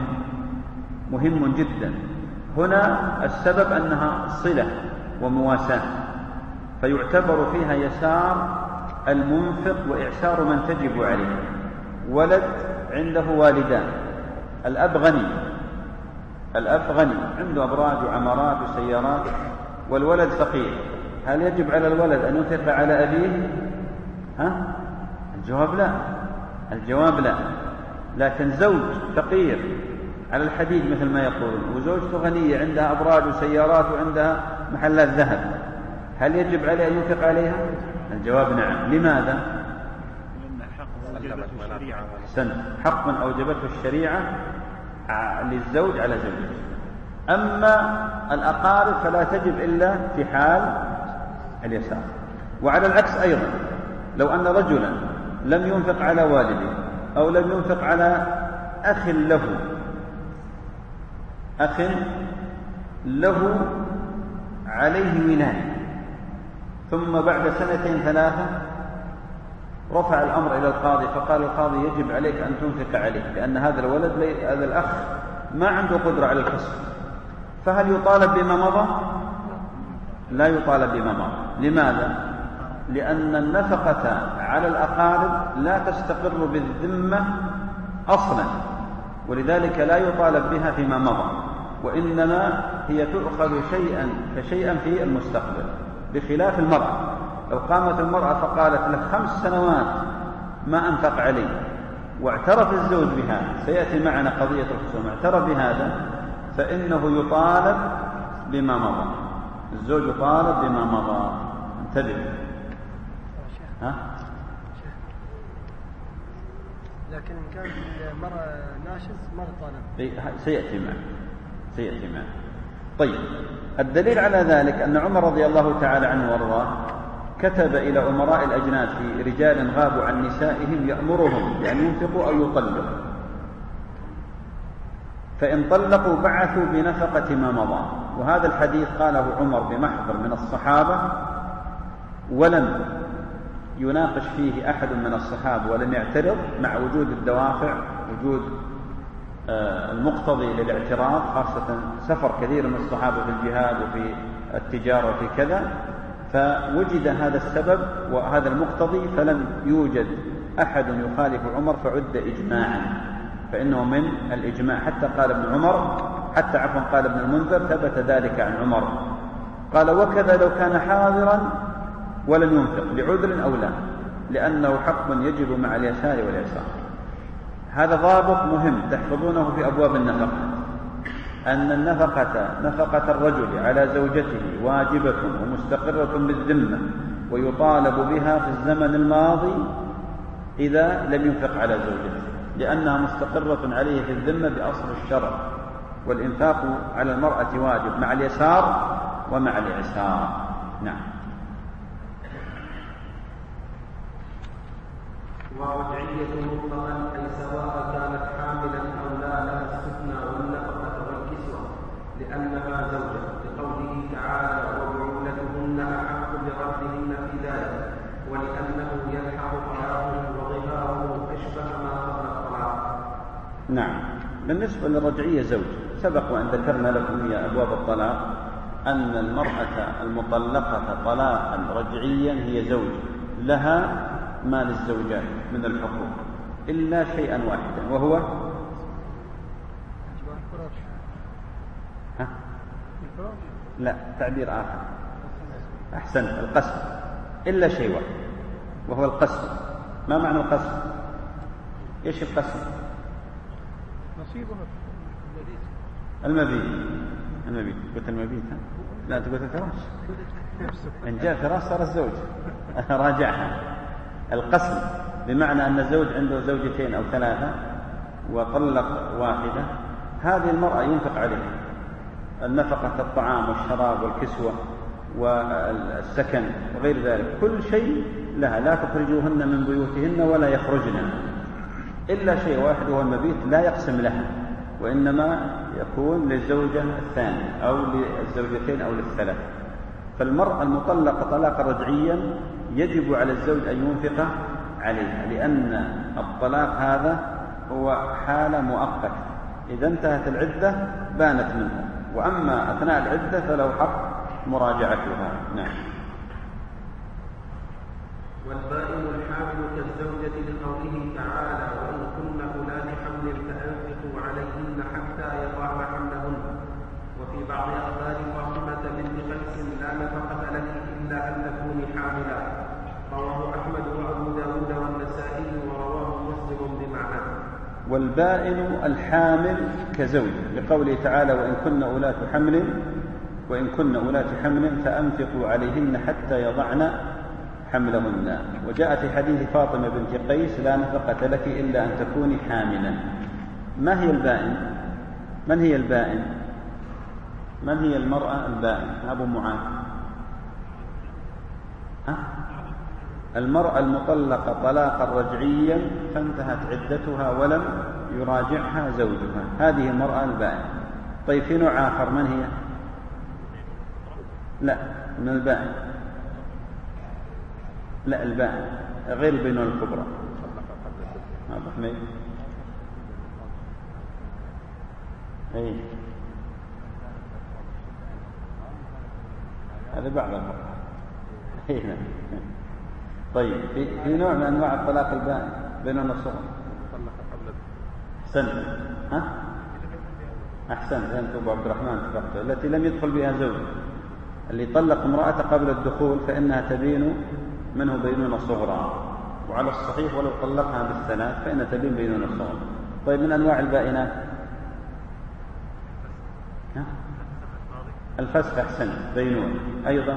مهم جدا. هنا السبب أنها صلة ومواساة، فيعتبر فيها يسار المنفق وإعسار من تجب عليه. ولد عنده والدان، الأب غني، الأب غني عنده أبراج وعمارات وسيارات والولد فقير، هل يجب على الولد أن ينفق على أبيه؟ ها؟ الجواب لا، الجواب لا. لكن زوج فقير على الحديد مثل ما يقولون وزوجته غنية عندها أبراج وسيارات وعندها محلات ذهب، هل يجب عليه أن ينفق عليها؟ الجواب نعم. لماذا؟ حق أوجبته الشريعة للزوج على زوجته. أما الأقارب فلا تجب إلا في حال اليسار. وعلى العكس أيضا، لو أن رجلا لم ينفق على والده أو لم ينفق على أخ له أخ له عليه ولاية، ثم بعد سنتين ثلاثة رفع الأمر إلى القاضي فقال القاضي يجب عليك أن تنفق عليه لأن هذا الولد هذا الأخ ما عنده قدرة على الكسب، فهل يطالب بما مضى؟ لا يطالب بما مضى. لماذا؟ لأن النفقة على الأقارب لا تستقر بالذمة أصلا، ولذلك لا يطالب بها فيما مضى، وإنما هي تؤخذ شيئا فشيئا في المستقبل، بخلاف المرأة. لو قامت المرأة فقالت له خمس سنوات ما أنفق علي واعترف الزوج بهذا، سيأتي معنا قضية الخصوم، اعترف بهذا فإنه يطالب بما مضى، الزوج يطالب بما مضى. انتبه. ها؟ لكن إن كان المرأة ناشز ما تطالب. سيأتي معنا سيأتي معنا. طيب، الدليل على ذلك أن عمر رضي الله تعالى عنه وارضاه كتب إلى أمراء الأجناد في رجال غابوا عن نسائهم يأمرهم بأن ينفقوا أو يطلقوا، فإن طلقوا بعثوا بنفقة ما مضى. وهذا الحديث قاله عمر بمحضر من الصحابة، ولم يناقش فيه أحد من الصحابة ولم يعترض، مع وجود الدوافع، وجود المقتضي للاعتراض، خاصة سفر كثير من الصحابة في الجهاد وفي التجارة وفي كذا، فوجد هذا السبب وهذا المقتضي فلم يوجد أحد يخالف عمر فعد إجماعا، فإنه من الإجماع. حتى قال ابن عمر حتى عفوا قال ابن المنذر ثبت ذلك عن عمر، قال وكذا لو كان حاضرا ولم ينفق لعذر أو لا، لأنه حق يجب مع اليسار واليسار. هذا ضابط مهم تحفظونه في أبواب النفقة، أن النفقة نفقة الرجل على زوجته واجبة ومستقرة بالذمة، ويطالب بها في الزمن الماضي إذا لم ينفق على زوجته، لأنها مستقرة عليه في الذمة بأصل الشرع، والإنفاق على المرأة واجب مع اليسار ومع الإعسار. نعم. ورجعية مطلقا أي سواء كانت حاملا أو لا لها السكنى والنفقة والكسوة لأنها زوجة، لقوله تعالى وبعولتهن أحق بردهن في ذلك، ولأنه يلحق طلاقه وظهاره أشبه ما قبل الطلاق. نعم. بالنسبة للرجعية زوج، سبق وأن ذكرنا لكم في أبواب الطلاق أن المرأة المطلقة طلاقا رجعيا هي زوج، لها ما للزوجات من الحقوق إلا شيئا واحدا، وهو ها؟ لا، تعبير آخر، أحسنت، القسم، إلا شيء واحد وهو القسم. ما معنى القسم؟ إيش القسم؟ نصيبها المبيت. المبيت قلت المبيت ها؟ لا تقول الفراش، إن جاء فراش صار الزوج راجعها. القسم بمعنى أن الزوج عنده زوجتين أو ثلاثة وطلق واحدة، هذه المرأة ينفق عليها النفقة، الطعام والشراب والكسوة والسكن وغير ذلك، كل شيء لها، لا تخرجوهن من بيوتهن ولا يخرجن إلا شيء واحد وهو المبيت، لا يقسم لها، وإنما يكون للزوجة الثانية أو للزوجتين أو للثلاث. فالمرأة المطلقة طلاقا رجعيا يجب على الزوج أن ينفق عليها، لأن الطلاق هذا هو حالة مؤقتة، إذا انتهت العدة بانت منه، وأما أثناء العدة فله حق مراجعتها. نعم. والبائن الحامل كالزوجة لقوله تعالى وإن كن أولاد حمل فأنفقوا عليهن حتى يضعن حملهن. وفي بعض أخبار فاطمة بنت قيس لا نفقة لك إلا أن تكوني حاملا، رواه أحمد وأبو داود والنسائي ورواه مسلم بمعنى. والبائن الحامل كزوج لقوله تعالى وإن كن أولاد حمل وإن كن أولاد حمل فأنفقوا عليهن حتى يضعن حملهن. وجاء في حديث فاطمة بنت قيس لا نفقة لك إلا أن تكوني حاملا. ما هي البائن؟ من هي البائن؟ من هي المرأة البائنة؟ أبو معاذ. ها؟ المرأة المطلقة طلاقا رجعيا فانتهت عدتها ولم يراجعها زوجها، هذه المرأة البائنة. طيب في نوع آخر، من هي؟ لا، من البائن. لا، البائن غير البينونة الكبرى. أبو حميد. أي هذا بعض الفقهاء. هنا طيب في, في نوع من أنواع الطلاق البائن بينونة الصغرى. أحسنت. ها؟ أحسنت أنت أبو عبد الرحمن تفقت. التي لم يدخل بها زوج، اللي طلق امرأته قبل الدخول فإنها تبين منه بينونة صغرى، وعلى الصحيح ولو طلقها بالثلاث فإنها تبين بينونة صغرى. طيب من أنواع البائنات؟ ها؟ الفسخ. أحسن. بينونة أيضا.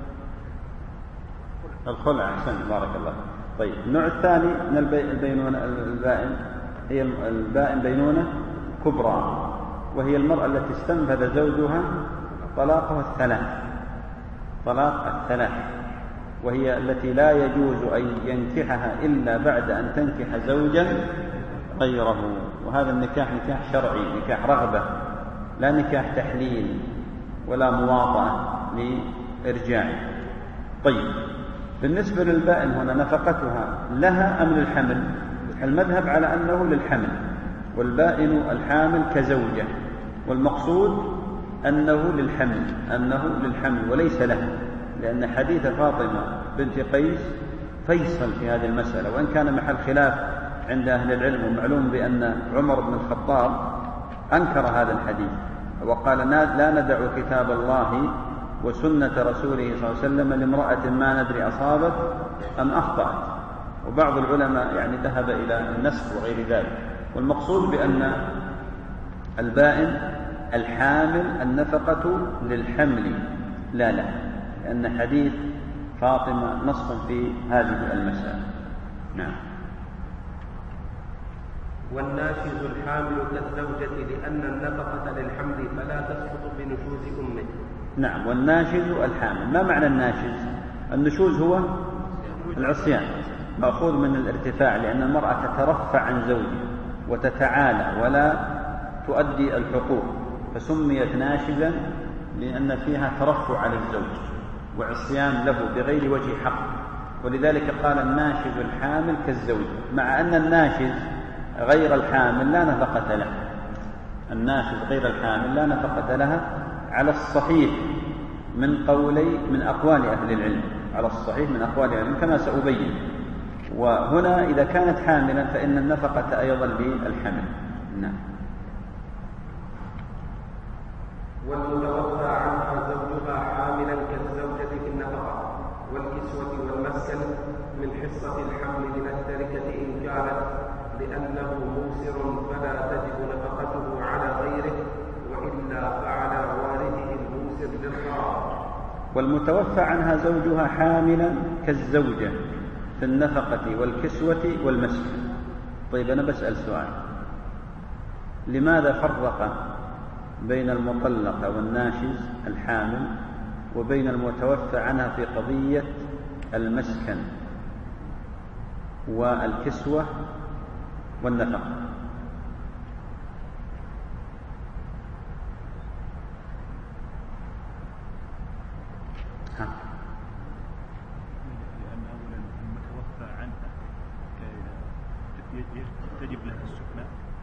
الخلع. أحسن بارك الله. طيب النوع الثاني من البينونة البائن هي البائن بينونة كبرى، وهي المرأة التي استنفذ زوجها طلاقها الثلاث، طلاق الثلاث، وهي التي لا يجوز أن ينكحها إلا بعد أن تنكح زوجا غيره. وهذا النكاح نكاح شرعي، نكاح رغبة، لا نكاح تحليل ولا مواطأة لإرجاع. طيب بالنسبة للبائن هنا نفقتها لها أم للحمل؟ المذهب على أنه للحمل، والبائن الحامل كزوجة، والمقصود أنه للحمل، أنه للحمل وليس لها، لأن حديث فاطمة بنت قيس فيصل في هذه المسألة، وإن كان محل خلاف عند أهل العلم. ومعلوم بأن عمر بن الخطاب أنكر هذا الحديث وقال لا ندع كتاب الله وسنة رسوله صلى الله عليه وسلم لامرأة ما ندري أصابت أم أخطأت. وبعض العلماء يعني ذهب إلى النسخ وغير ذلك. والمقصود بأن البائن الحامل النفقة للحمل لا لا، لأن حديث فاطمة نص في هذه المسألة. نعم. والناشز الحامل كالزوجة لأن النفقة للحمل فلا تسقط بنشوز أمه. نعم. والناشز الحامل. ما معنى الناشز؟ النشوز هو العصيان، مأخوذ من الارتفاع، لأن المرأة تترفع عن زوجها وتتعالى ولا تؤدي الحقوق، فسميت ناشزا لأن فيها ترفع على الزوج وعصيان له بغير وجه حق. ولذلك قال الناشز الحامل كالزوج، مع أن الناشز غير الحامل لا نفقة له. الناشز غير الحامل لا نفقة لها على الصحيح من قولي من أقوال أهل العلم، على الصحيح من أقوال أهل العلم كما سأبين. وهنا إذا كانت حاملا فإن النفقة أيضا للحمل. نعم. والمتوفى عنها زوجها حاملا كالزوجة في النفقة والكسوة والمسكن من حصة الحمل من التركة إن كانت، لأنه موسر فلا تجب نفقته على غيره، وإلا فعلى والده الموسر للقرار. والمتوفى عنها زوجها حاملا كالزوجة في النفقة والكسوة والمسكن. طيب أنا بسأل سؤال، لماذا فرق بين المطلقة والناشز الحامل وبين المتوفى عنها في قضية المسكن والكسوة والنفقة؟ ها. لأن أولا المتوفى عنها تجب لها السكنى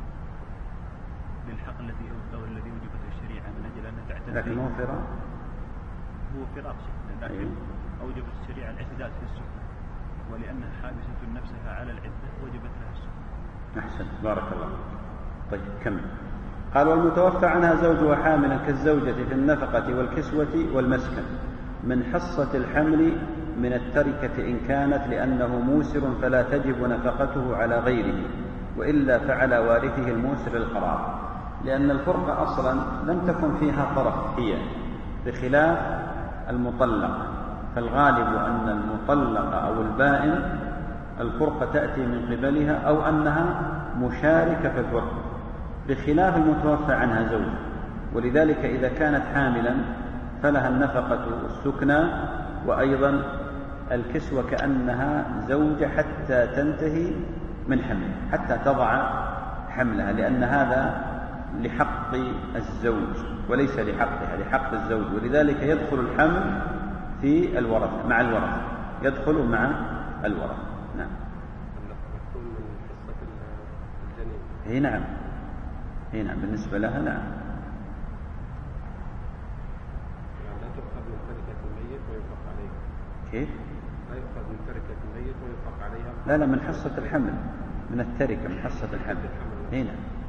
للحق الذي أو الذي وجبت الشريعة من أجل أنها تعتد. لكن هو فراق. هو فراق شكل، لكن أوجبت الشريعة الاعتداد في السكنى، ولأنها حابسة نفسها على العدة وجبت لها السكنى. أحسن بارك الله. طيب كمل. قال والمتوفى عنها زوجها حاملا كالزوجة في النفقة والكسوة والمسكن من حصة الحمل من التركة إن كانت، لأنه موسر فلا تجب نفقته على غيره، وإلا فعلى وارثه الموسر القرار. لأن الفرقة أصلا لم تكن فيها طرف هي، بخلاف المطلقة، فالغالب أن المطلقة أو البائن الفرقة تأتي من قبلها أو أنها مشاركة في الفرقة، بخلاف المتوفى عنها زوج، ولذلك إذا كانت حاملا فلها النفقة والسكنى وأيضا الكسوة كأنها زوجة حتى تنتهي من حملها، حتى تضع حملها، لأن هذا لحق الزوج وليس لحقها، لحق الزوج، ولذلك يدخل الحمل في الورثة مع الورثة، يدخل مع الورثة. نعم. هي نعم، هي نعم بالنسبة لها نعم. لا تؤخذ من تركة الميت وينفق عليها. كيف؟ لا يؤخذ من تركة الميت وينفق عليها. لا لا، من حصة الحمل، من التركة، من حصة الحمل. هنا.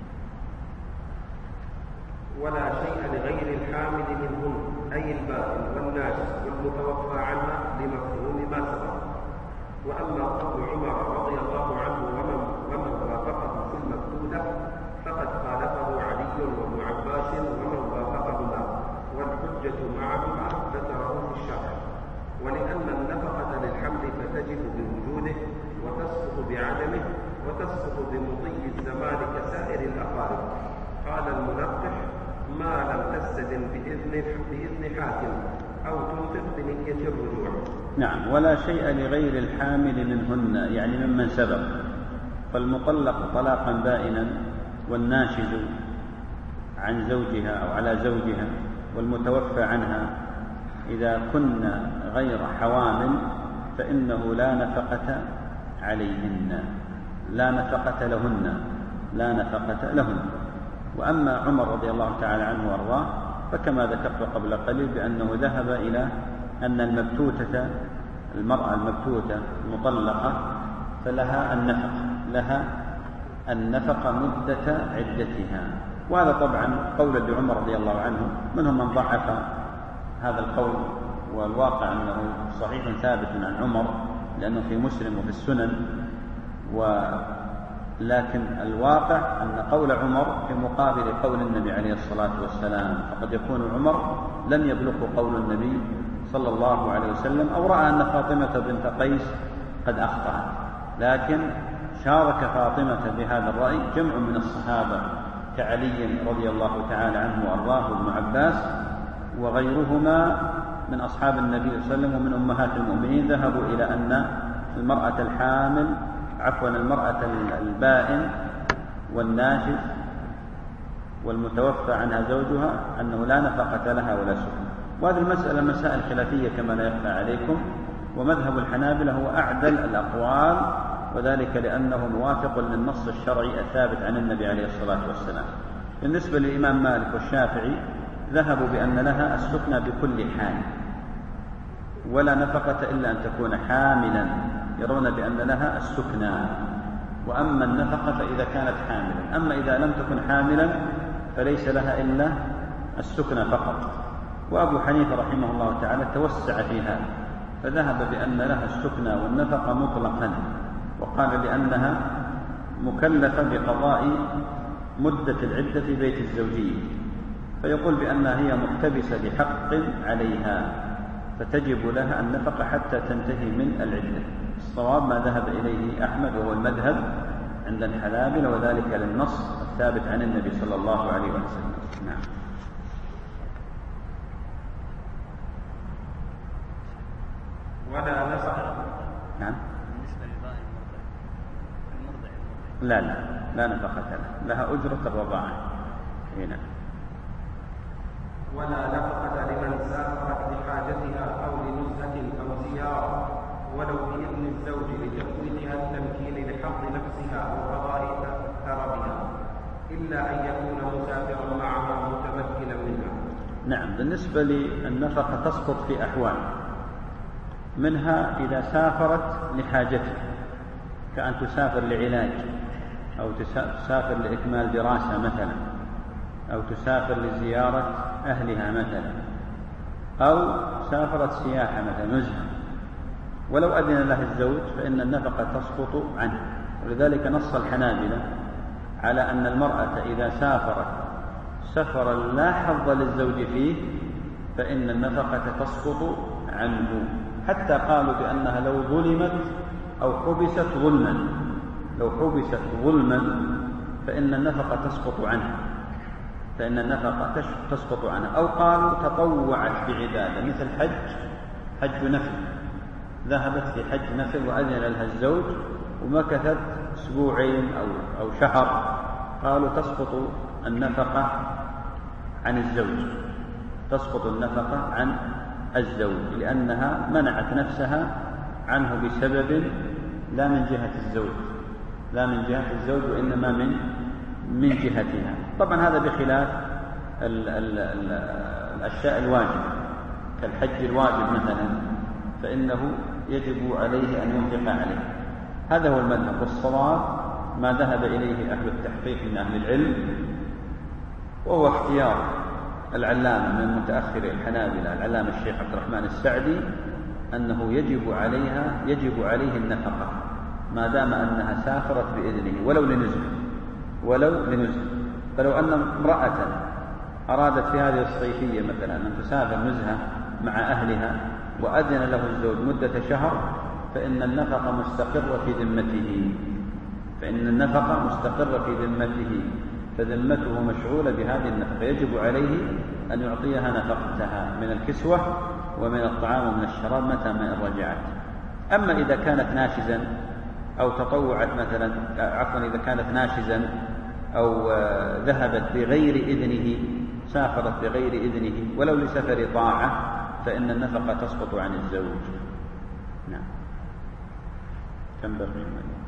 ولا شيء لغير الحامل منهن، أي البائن والناشز والمتوفى عنها لمفهوم ما سبق. وأما قول عمر رضي الله عنه ومن ومن وافقه في المكتوبة فقد خالفه علي وابن عباس ومن وافقهما، والحجة معهما ذكره في الشرع. ولأن النفقة للحمل فتجب بوجوده وتسقط بعدمه وتسقط بمضي الزمان كسائر الأقارب. قال المنقح: ما لم تستدن بإذن بإذن حاكم أو تنفق بنية الرجوع. نعم. ولا شيء لغير الحامل منهن، يعني ممن سبق، فالمطلق طلاقا بائنا والناشز عن زوجها أو على زوجها والمتوفى عنها إذا كن غير حوامل فإنه لا نفقة عليهن، لا نفقة لهن، لا نفقة لهن. وأما عمر رضي الله تعالى عنه وارضاه فكما ذكرت قبل قليل بأنه ذهب إلى أن المبتوتة، المرأة المبتوتة المطلقة فلها النفقة، لها النفقة مدة عدتها. وهذا طبعا قولا لعمر رضي الله عنه، منهم من ضعف هذا القول، والواقع أنه صحيح ثابت عن عمر لأنه في مسلم وفي السنن، ولكن الواقع أن قول عمر في مقابل قول النبي عليه الصلاة والسلام، فقد يكون عمر لم يبلغه قول النبي صلى الله عليه وسلم، أو رأى أن فاطمة بنت قيس قد أخطأت، لكن شارك فاطمة بهذا الرأي جمع من الصحابة كعلي رضي الله تعالى عنه وأرضاه وابن عباس وغيرهما من أصحاب النبي صلى الله عليه وسلم ومن أمهات المؤمنين، ذهبوا إلى أن المرأة الحامل عفوا المرأة البائن والناشز والمتوفى عنها زوجها أنه لا نفقة لها ولا سكن. وهذه المسألة مسائل خلافية كما لا يخفى عليكم، ومذهب الحنابلة هو أعدل الأقوال، وذلك لأنه موافق للنص الشرعي الثابت عن النبي عليه الصلاة والسلام. بالنسبة للإمام مالك والشافعي ذهبوا بأن لها السكنى بكل حال ولا نفقة إلا أن تكون حاملا، يرون بأن لها السكنى، وأما النفقة فإذا كانت حاملا، أما إذا لم تكن حاملا فليس لها إلا السكنى فقط. وأبو حنيفة رحمه الله تعالى توسع في هذا فذهب بأن لها السكنى والنفقة مطلقا، وقال لأنها مكلفة بقضاء مدة العدة في بيت الزوجية، فيقول بأنها هي مقتبسة بحق عليها فتجب لها النفقة حتى تنتهي من العدة. الصواب ما ذهب إليه أحمد وهو المذهب عند الحنابلة، وذلك للنص الثابت عن النبي صلى الله عليه وسلم. نعم. ولا نفقة. نعم. بالنسبة للبائن المرضع المرضع لا لا لا نفقة لها، لها أجرة الرضاعة. هنا. ولا نفقة لمن سافرت لحاجتها أو لنزهة أو زيارة ولو بإذن الزوج لتفويتها التمكين لحظ نفسها أو قضاء ثربها، إلا أن يكون مسافرا معها متمكنا منها. نعم. بالنسبة للنفقة تسقط في أحوال، منها إذا سافرت لحاجتها، كأن تسافر لعلاج أو تسافر لإكمال دراسة مثلا، أو تسافر لزيارة أهلها مثلا، أو سافرت سياحة مثلا نزهة، ولو أذن لها الزوج فإن النفقة تسقط عنه. ولذلك نص الحنابلة على أن المرأة إذا سافرت سفرا لا حظ للزوج فيه فإن النفقة تسقط عنه، حتى قالوا بأنها لو ظلمت أو حبست ظلما، لو حبست ظلما فإن النفقة تسقط عنه، فإن النفقة تسقط عنها. أو قالوا تطوعت بعبادة مثل حج حج نفل، ذهبت في حج نفل وأذن لها الزوج ومكثت أسبوعين أو أو شهر، قالوا تسقط النفقة عن الزوج، تسقط النفقة عن الزوج لأنها منعت نفسها عنه بسبب لا من جهة الزوج لا من جهة الزوج وإنما من من جهتها. طبعا هذا بخلاف ال ال ال الأشياء الواجبة كالحج الواجب مثلا، فإنه يجب عليه أن ينفق عليه. هذا هو المذهب، والصواب ما ذهب إليه أهل التحقيق من أهل العلم، وهو اختيار العلامة من متأخر الحنابلة العلامة الشيخ عبد الرحمن السعدي، أنه يجب عليها يجب عليه النفقة ما دام أنها سافرت بإذنه ولو لنزهة ولو لنزهة. فلو أن امرأة أرادت في هذه الصيفية مثلا أن تسافر نزهة مع أهلها وأذن له الزوج مدة شهر، فإن النفقة مستقرة في ذمته فإن النفقة مستقرة في ذمته فذمته مشغولة بهذه النفقة، يجب عليه أن يعطيها نفقتها من الكسوة ومن الطعام ومن الشراب متى ما رجعت. أما إذا كانت ناشزا أو تطوعت مثلا عفوا إذا كانت ناشزا أو ذهبت بغير إذنه سافرت بغير إذنه ولو لسفر طاعة، فإن النفقة تسقط عن الزوج. نعم. كم بقي؟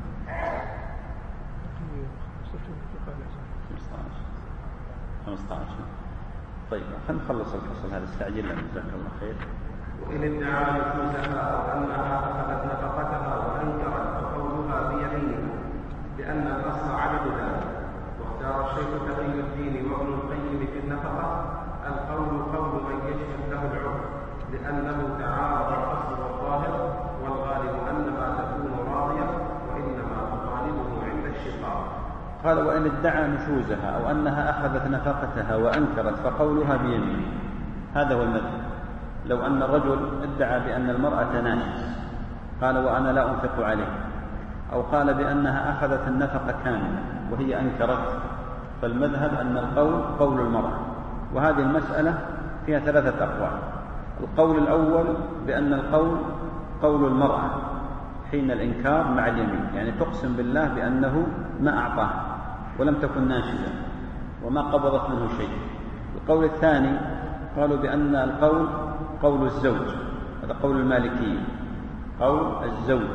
خمسة عشر. طيب خلينا نخلص الفصل هذا استعجلنا جزاك الله خير. وإن ادعى نشوزها أو أنها أخذت نفقتها وأنكرت فقولها بيمينها لأن الأصل عدد ذلك. واختار الشيخ تقي الدين وابن القيم في النفقة القول قول من يشهد له العرف، لأنه تعارض الأصل والظاهر، والغالب أنها تكون راضية وإنما تطالبه عند الشقاق. قال وإن ادعى نشوزها أو أنها أخذت نفقتها وأنكرت فقولها بيمين. هذا هو المذهب. لو أن الرجل ادعى بأن المرأة ناشز قال وأنا لا أنفق عليه، أو قال بأنها أخذت النفقة كاملة وهي أنكرت، فالمذهب أن القول قول المرأة. وهذه المسألة فيها ثلاثة أقوال. القول الأول بأن القول قول المرأة حين الإنكار مع اليمين، يعني تقسم بالله بأنه ما أعطاه ولم تكن ناشزة وما قبضت منه شيء. القول الثاني قالوا بأن القول قول الزوج، هذا قول المالكية، قول الزوج.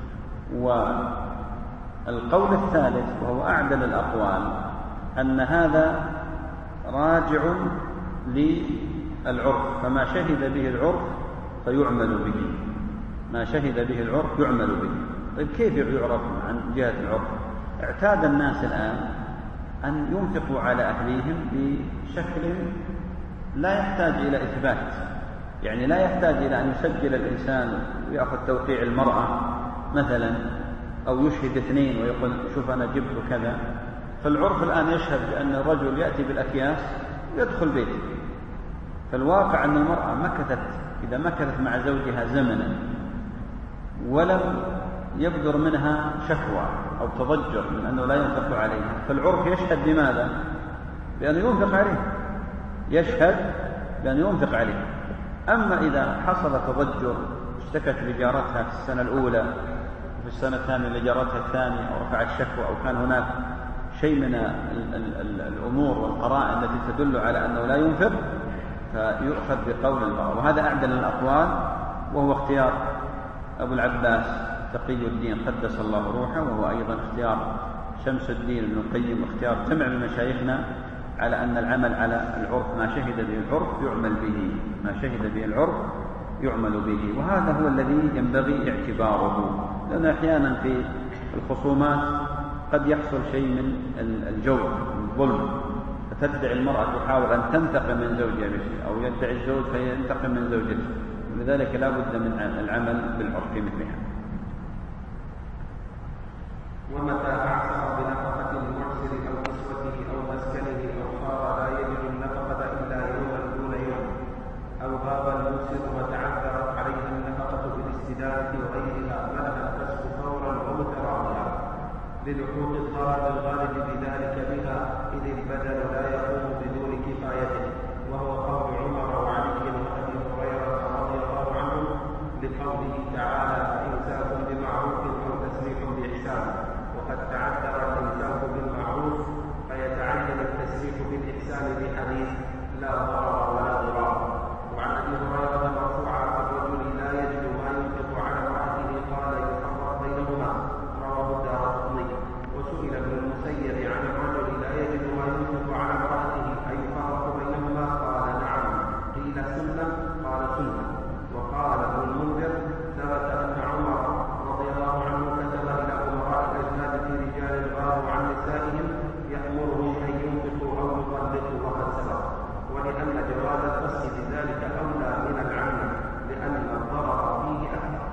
والقول الثالث وهو أعدل الأقوال أن هذا راجع للعرف، فما شهد به العرف فيعمل به، ما شهد به العرف يعمل به. طيب كيف يعرف عن جهة العرف؟ اعتاد الناس الآن أن ينفقوا على أهليهم بشكل لا يحتاج إلى إثبات، يعني لا يحتاج إلى أن يسجل الإنسان ويأخذ توقيع المرأة مثلا أو يشهد اثنين ويقول شوف أنا جبت كذا. فالعرف الآن يشهد بأن الرجل يأتي بالأكياس ويدخل بيته. فالواقع أن المرأة مكثت إذا مكثت مع زوجها زمنا ولم يبدر منها شكوى أو تضجر من أنه لا ينفق عليها، فالعرف يشهد بماذا؟ بأنه ينفق عليه، يشهد بأنه ينفق عليه. أما إذا حصل تضجر اشتكت لجارتها في السنة الأولى وفي السنة الثانية لجارتها الثانية أو رفعت شكوى أو كان هناك شيء من ال ال ال الأمور والقرائن التي تدل على أنه لا ينفق، فيؤخذ بقول المرأة. وهذا أعدل الأقوال وهو اختيار أبو العباس تقي الدين قدس الله روحه، وهو أيضا اختيار شمس الدين ابن القيم، واختيار جمع من مشايخنا على أن العمل على العرف، ما شهد به العرف يعمل به، ما شهد به العرف يعمل به. وهذا هو الذي ينبغي اعتباره، لأن أحيانا في الخصومات قد يحصل شيء من الجور الظلم، فتدعي المرأة تحاول أن تنتقم من زوجها بشيء، أو يدعي الزوج فينتقم من زوجته، ولذلك لا بد من العمل بالعرف في مثلها. ومتى أعسر بنفقة المعسر أو كسوته أو مسكنه أو صار لا يجد النفقة إلا يوما دون يوم، أو غاب الموسر وتعذرت عليه النفقة بالاستدارة وغيرها، فلها الكسب فورا ومتراضيا للحوق الضرر الغالب بذلك بها، إذ البدل لا يقوم بدون كفايته، وهو قول عمر وعلي وأبي هريرة رضي الله عنهم لقوله تعالى: فإمساك بمعروف أو تسريح بإحسان. وقد تعذر الإمساك بالمعروف فيتعين التسريح بالإحسان بحديث لا ضرر ولا ضرار. وعن أبي هريرة مرفوعا: الرجل لا يجد ما ينفق على امرأته قال يفرق بينهما، رواه الدارقطني. وسئل ابن المسيب عن الرجل لا يجد ما ينفق على امرأته أيفرق بينهما قال نعم، قيل سنة قال سنة. وقال ابن المنذر: ثبت أن عمر رضي الله عنه كتب إلى أمراء الأجناد في رجال غابوا عن نسائهم يأمرهم أن ينفقوا أو يطلقوا وقد سبق. ولأن جواز الفسخ بذلك أولى من العمل لأن الضرر فيه أكثر.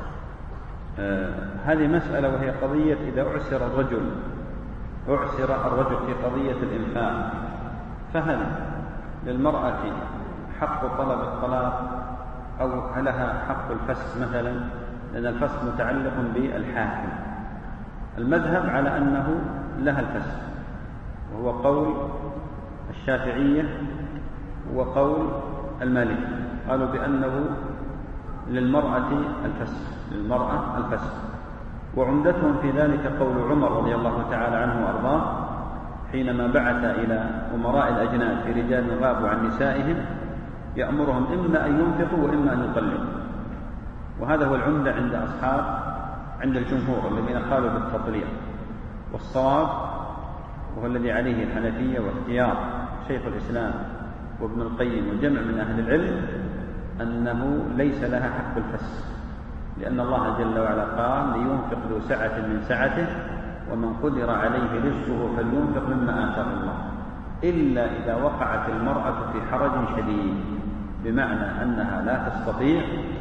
آه هذه مسألة، وهي قضية إذا أعسر الرجل أعسر الرجل في قضية الإنفاق، فهل للمرأة حق طلب الطلاق أو لها حق الفسخ مثلا؟ لأن الفسخ متعلق بالحاكم. المذهب على أنه لها الفسخ، وهو قول الشافعية وقول المالكي، قالوا بأنه للمرأة الفسخ للمرأة الفسخ وعمدتهم في ذلك قول عمر رضي الله تعالى عنه وأرضاه حينما بعث إلى أمراء الأجناد في رجال غابوا عن نسائهم يأمرهم إما أن ينفقوا وإما أن يطلقوا. وهذا هو العمدة عند أصحاب عند الجمهور الذين قالوا بالتطليق. والصواب وهو الذي عليه الحنفية واختيار شيخ الإسلام وابن القيم وجمع من أهل العلم أنه ليس لها حق الفسخ، لأن الله جل وعلا قال: لينفق ذو سعة من سعته ومن قدر عليه رزقه فلينفق مما آتاه الله، إلا إذا وقعت المرأة في حرج شديد، بمعنى أنها لا تستطيع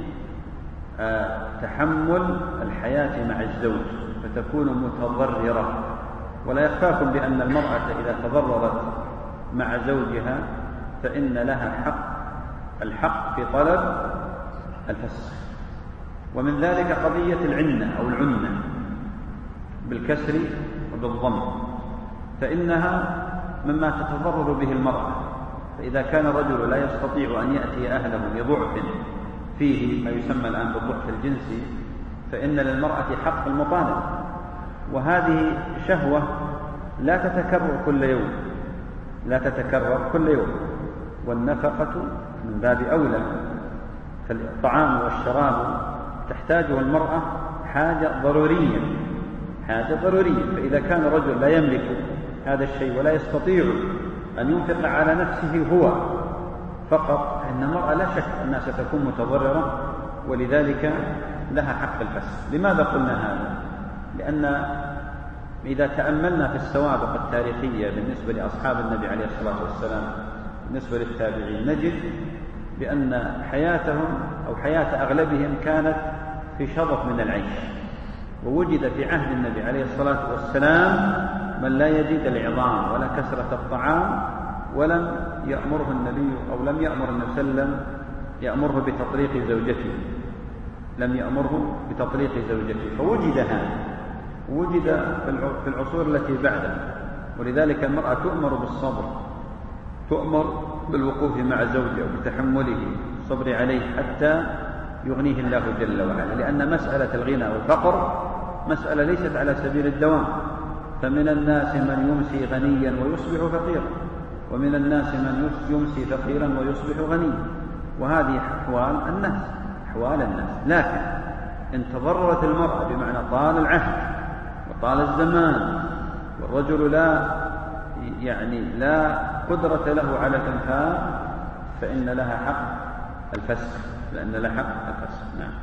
تحمل الحياة مع الزوج فتكون متضررة. ولا يخفاكم بأن المرأة إذا تضررت مع زوجها فإن لها حق الحق في طلب الفسخ. ومن ذلك قضية العنة أو العنة بالكسر وبالضم، فإنها مما تتضرر به المرأة. فإذا كان الرجل لا يستطيع أن يأتي أهله لضعف فيه ما يسمى الآن بالضعف الجنسي، فإن للمرأة حق المطالبة. وهذه شهوة لا تتكرر كل يوم لا تتكرر كل يوم والنفقة من باب أولى. فالطعام والشراب تحتاجه المرأة حاجة ضرورية حاجة ضرورية فإذا كان الرجل لا يملك هذا الشيء ولا يستطيع أن ينفق على نفسه هو فقط، فإن المرأة لا شك أنها ستكون متضررة، ولذلك لها حق الفسخ. لماذا قلنا هذا؟ لأن إذا تأملنا في السوابق التاريخية بالنسبة لأصحاب النبي عليه الصلاة والسلام بالنسبة للتابعين نجد بأن حياتهم أو حياة أغلبهم كانت في شظف من العيش. ووجد في عهد النبي عليه الصلاة والسلام من لا يجد العظام ولا كسرة الطعام، ولم يأمره النبي أو لم يأمر النبي صلى الله عليه وسلم يأمره بتطليق زوجته لم يأمره بتطليق زوجته فوجد هذا وجد في العصور التي بعده. ولذلك المرأة تؤمر بالصبر، تؤمر بالوقوف مع زوجها وبتحمله الصبر عليه حتى يغنيه الله جل وعلا، لأن مسألة الغنى والفقر مسألة ليست على سبيل الدوام. فمن الناس من يمسي غنيا ويصبح فقيرا، ومن الناس من يمسي فقيرا ويصبح غنيا، وهذه أحوال الناس أحوال الناس. لكن إن تضررت المرأة بمعنى طال العهد وطال الزمان والرجل لا يعني لا قدرة له على الإنفاق فإن لها حق الفسخ لأن لها حق الفسخ. نعم.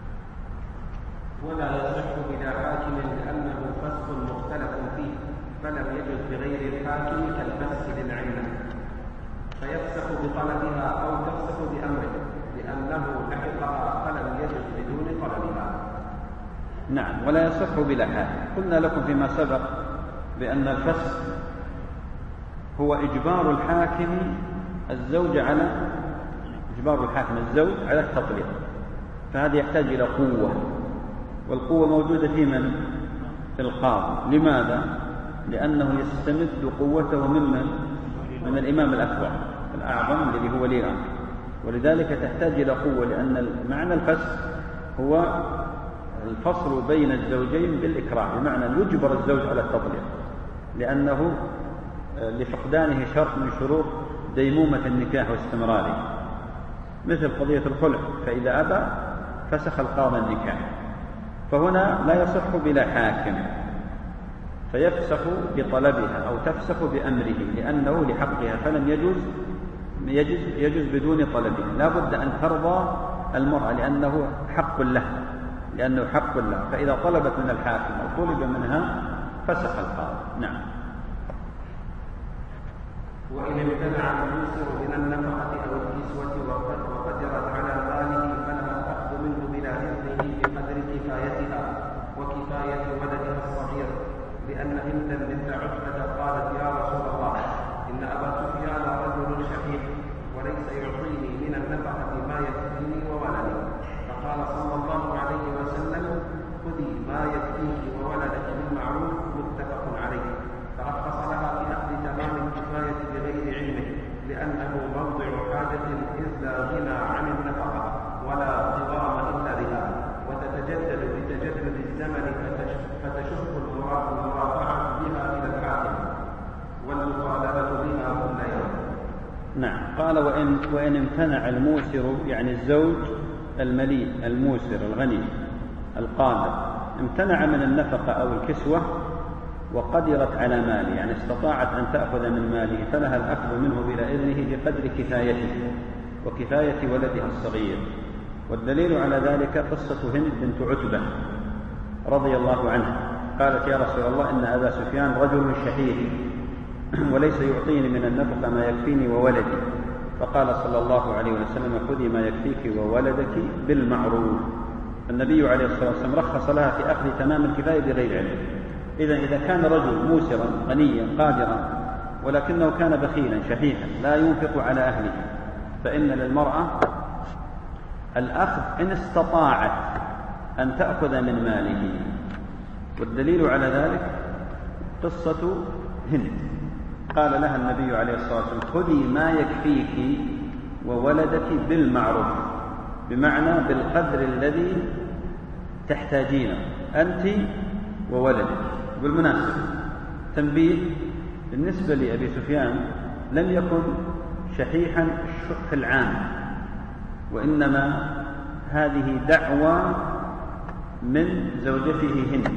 ولا يصح بلا حاكم لأنه فسخ مختلف فيه، فلم يجد بغير الحاكم كالفسخ للعلة، فيفسخ بطلبها أو تفسخ بأمره لأنه لحقها فلم يجد بدون طلبها. نعم. ولا يصح بلا حاكم. قلنا لكم فيما سبق بأن الفسخ هو إجبار الحاكم الزوج على إجبار الحاكم الزوج على التطليق، فهذا يحتاج إلى قوة، والقوة موجودة في من؟ في القاضي. لماذا؟ لأنه يستمد قوته ممن؟ من الإمام الأكبر الأعظم الذي هو ولي الأمر، ولذلك تحتاج إلى قوة، لأن معنى الفسخ هو الفصل بين الزوجين بالإكراه، بمعنى يجبر الزوج على التطليق لأنه لفقدانه شرط من شروط ديمومة النكاح واستمراره، مثل قضية الخلع، فإذا أبى فسخ القاضي النكاح، فهنا لا يصح بلا حاكم، فيفسخ بطلبها أو تفسخ بأمره لأنه لحقها، فلم يجوز يجوز, يجوز بدون طلبه، لا بد أن ترضى المرأة لأنه حق له لأنه حق له فإذا طلبت من الحاكم أو طلب منها فسخ القاضي. نعم. وإن امتنع الموسر من النفقة أو الكسوة وقدرت على ماله فلها الأخذ منه بلا إذنه بقدر كفايتها وكفاية ولدها الصغير، لأن هندا مثل عتبة قالت يا رسول الله إن أبا سفيان رجل شحيح وليس يعطيني من النفقة ما يكفيني وولدي، فقال صلى الله عليه وسلم خذي ما يكفيك وولدك بالمعروف، متفق عليه. فرخص لها في أخذ تمام الكفاية بغير علمه لأنه موضع حاجة إذ لا غنى عن النفقة ولا قوام إلا بها، وتتجدد بتجدد الزمن فتشق المرافعة بها إلى الحاكم والمطالبة بها كل يوم. نعم. قال وإن, وإن امتنع الموسر يعني الزوج المليء الموسر الغني القادر امتنع من النفقة أو الكسوة وقدرت على ماله، يعني استطاعت أن تأخذ من ماله فلها الأخذ منه بلا إذنه بقدر كفايته وكفاية ولدها الصغير. والدليل على ذلك قصة هند بنت عتبة رضي الله عنها، قالت يا رسول الله إن أبا سفيان رجل شحيح وليس يعطيني من النفقة ما يكفيني وولدي، فقال صلى الله عليه وسلم خذي ما يكفيك وولدك بالمعروف. النبي عليه الصلاة والسلام رخص لها في أخذ تمام الكفاية بغير علم. إذا إذا كان رجل موسرا غنيا قادرا ولكنه كان بخيلا شحيحا لا ينفق على أهله، فإن للمرأة الأخذ إن استطاعت أن تأخذ من ماله. والدليل على ذلك قصة هند، قال لها النبي عليه الصلاة والسلام خذي ما يكفيك وولدك بالمعروف، بمعنى بالقدر الذي تحتاجينه أنت وولدك. بالمناسبة تنبيه، بالنسبة لأبي سفيان لم يكن شحيحا في العام، وإنما هذه دعوة من زوجته هند،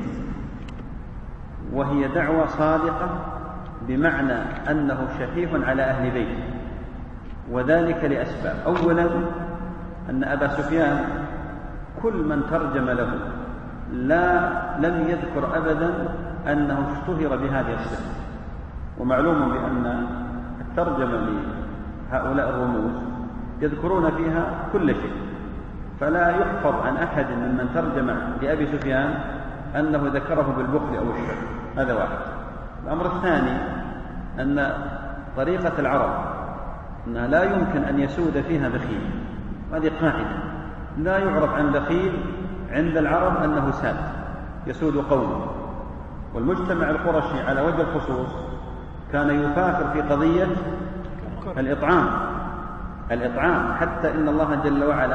وهي دعوة صادقة بمعنى أنه شحيح على أهل بيته، وذلك لأسباب. أولا أن أبا سفيان كل من ترجم له لا لم يذكر أبدا أنه اشتهر بهذه الصفة، ومعلوم بأن الترجمة لهؤلاء الرموز يذكرون فيها كل شيء، فلا يحفظ عن أحد ممن ترجم لأبي سفيان أنه ذكره بالبخل أو الشر. هذا واحد. الأمر الثاني أن طريقة العرب أنها لا يمكن أن يسود فيها بخيل، هذه قاعدة، لا يعرف عن بخيل عند العرب أنه ساد يسود قومه. والمجتمع القرشي على وجه الخصوص كان يفاخر في قضية الإطعام الإطعام حتى إن الله جل وعلا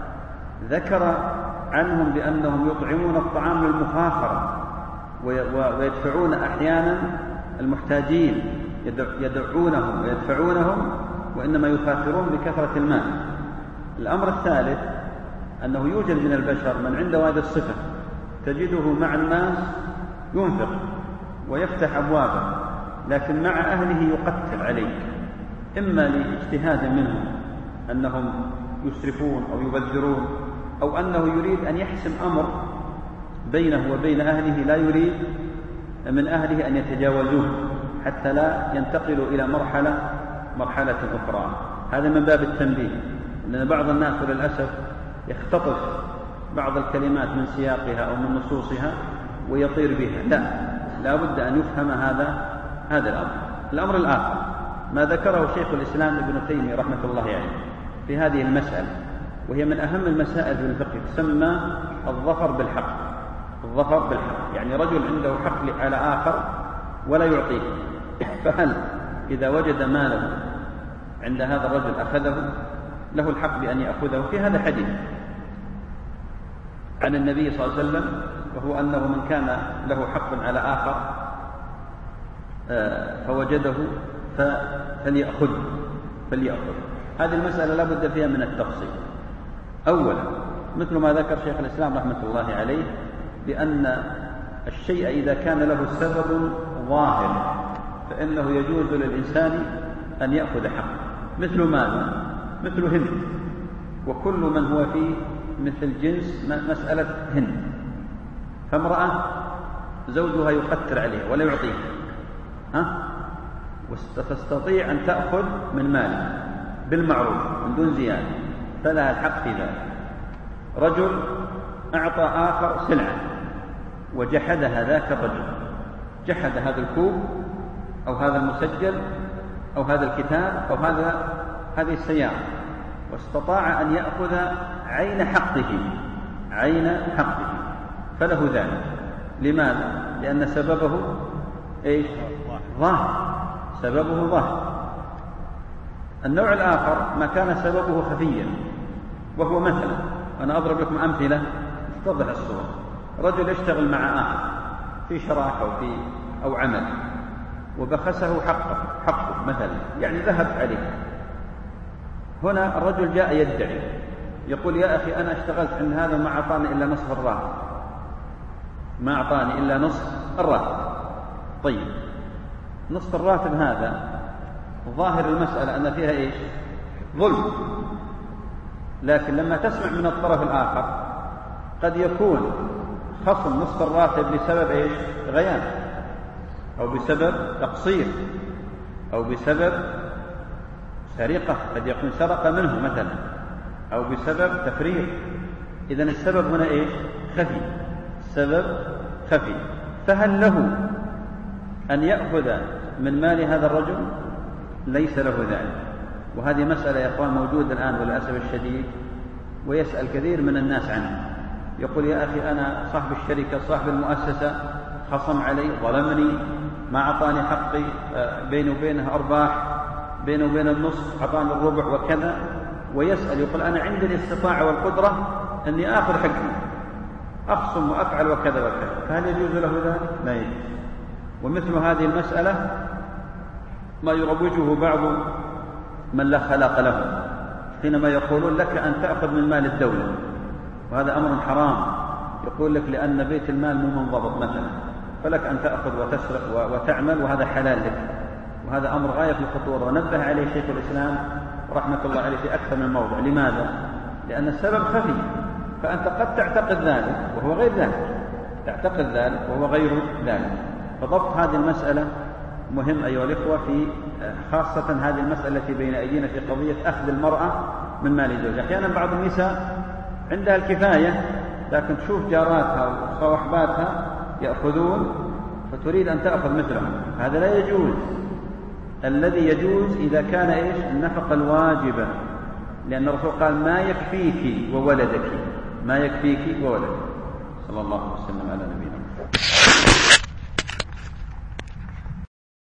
ذكر عنهم بأنهم يطعمون الطعام للمفاخرة ويدفعون أحيانا المحتاجين، يدعونهم ويدفعونهم، وإنما يفاخرون بكثرة المال. الأمر الثالث أنه يوجد من البشر من عنده هذه الصفة، تجده مع الناس ينفق ويفتح أبوابه، لكن مع أهله يقتل عليه، إما لاجتهاد منهم أنهم يسرفون أو يبذرون، أو أنه يريد أن يحسم أمر بينه وبين أهله، لا يريد من أهله أن يتجاوزوه حتى لا ينتقلوا إلى مرحلة مرحلة أخرى. هذا من باب التنبيه، لأن بعض الناس للأسف يختطف بعض الكلمات من سياقها أو من نصوصها ويطير بها. لا، لا بد أن يفهم هذا هذا الأمر. الأمر الآخر ما ذكره شيخ الإسلام ابن تيمية رحمة الله عليه في هذه المسألة، وهي من أهم المسائل في الفقه، تسمى الظفر بالحق. الظفر بالحق يعني رجل عنده حق على آخر ولا يعطيه، فهل إذا وجد ماله عند هذا الرجل أخذه، له الحق بأن يأخذه. في هذا حديث عن النبي صلى الله عليه وسلم، وهو أنه من كان له حق على آخر فوجده فليأخذه فليأخذ. هذه المسألة لا بد فيها من التفصيل. أولا مثل ما ذكر شيخ الإسلام رحمة الله عليه، بأن الشيء إذا كان له سبب ظاهر فإنه يجوز للإنسان أن يأخذ حقه. مثل ماذا؟ مثل هند، وكل من هو في مثل جنس مسألة هند، فامرأة زوجها يقتر عليها ولا يعطيها، ها؟ وتستطيع أن تأخذ من ماله بالمعروف من دون زيادة، فلها الحق في ذلك. رجل أعطى آخر سلعة وجحدها ذاك الرجل، جحد هذا الكوب أو هذا المسجل أو هذا الكتاب أو هذا هذه السيارة، واستطاع أن يأخذ عين حقه عين حقه فله ذلك. لماذا؟ لأن سببه إيش؟ ظاهر، سببه ظاهر. النوع الآخر ما كان سببه خفيا، وهو مثلا، أنا أضرب لكم أمثلة تتضح الصورة. رجل يشتغل مع آخر في شراكة أو في أو عمل، وبخسه حقه حقه مثلا، يعني ذهب عليه. هنا الرجل جاء يدعي، يقول يا أخي أنا اشتغلت عند هذا ما أعطاني إلا نصف الراتب، ما أعطاني إلا نصف الراتب. طيب نصف الراتب هذا ظاهر المسألة أن فيها إيش؟ ظلم. لكن لما تسمع من الطرف الآخر قد يكون خصم نصف الراتب بسبب إيش؟ غياب، أو بسبب تقصير، أو بسبب سرقة، قد يكون سرق منه مثلا، أو بسبب تفريط. إذن السبب هنا إيش؟ خفي، السبب خفي. فهل له أن يأخذ من مال هذا الرجل؟ ليس له ذلك. وهذه مسألة يا أخوان موجودة الآن وللأسف الشديد، ويسأل كثير من الناس عنها. يقول يا أخي أنا صاحب الشركة صاحب المؤسسة خصم علي، ظلمني، ما أعطاني حقي، بيني وبينه أرباح، بينه وبين النصف أعطاني الربع وكذا، ويسأل يقول أنا عندي الاستطاعة والقدرة أني آخذ حقي، أخصم وأفعل وكذا وكذا، فهل يجوز له ذلك؟ لا يجوز. ومثل هذه المسألة ما يروجه بعض من لا خلاق له، حينما يقولون لك أن تأخذ من مال الدولة، وهذا أمر حرام. يقول لك لأن بيت المال مو منضبط مثلا، فلك أن تأخذ وتسرق وتعمل، وهذا حلال لك، وهذا أمر غاية في الخطورة. ونبه عليه شيخ الإسلام رحمة الله عليه في أكثر من موضع. لماذا؟ لأن السبب خفي، فأنت قد تعتقد ذلك وهو غير ذلك، تعتقد ذلك وهو غير ذلك. فضبط هذه المسألة مهم أيها الإخوة، في خاصة هذه المسألة التي بين أيدينا في قضية أخذ المرأة من مال زوجها. أحيانا بعض النساء عندها الكفاية، لكن تشوف جاراتها وصواحباتها يأخذون فتريد أن تأخذ مثلهم، هذا لا يجوز. الذي يجوز إذا كان إيش؟ النفقة الواجبة، لأن الرسول قال ما يكفيك وولدك، ما يكفيك وولدك. صلى الله عليه وسلم على نبينا محمد.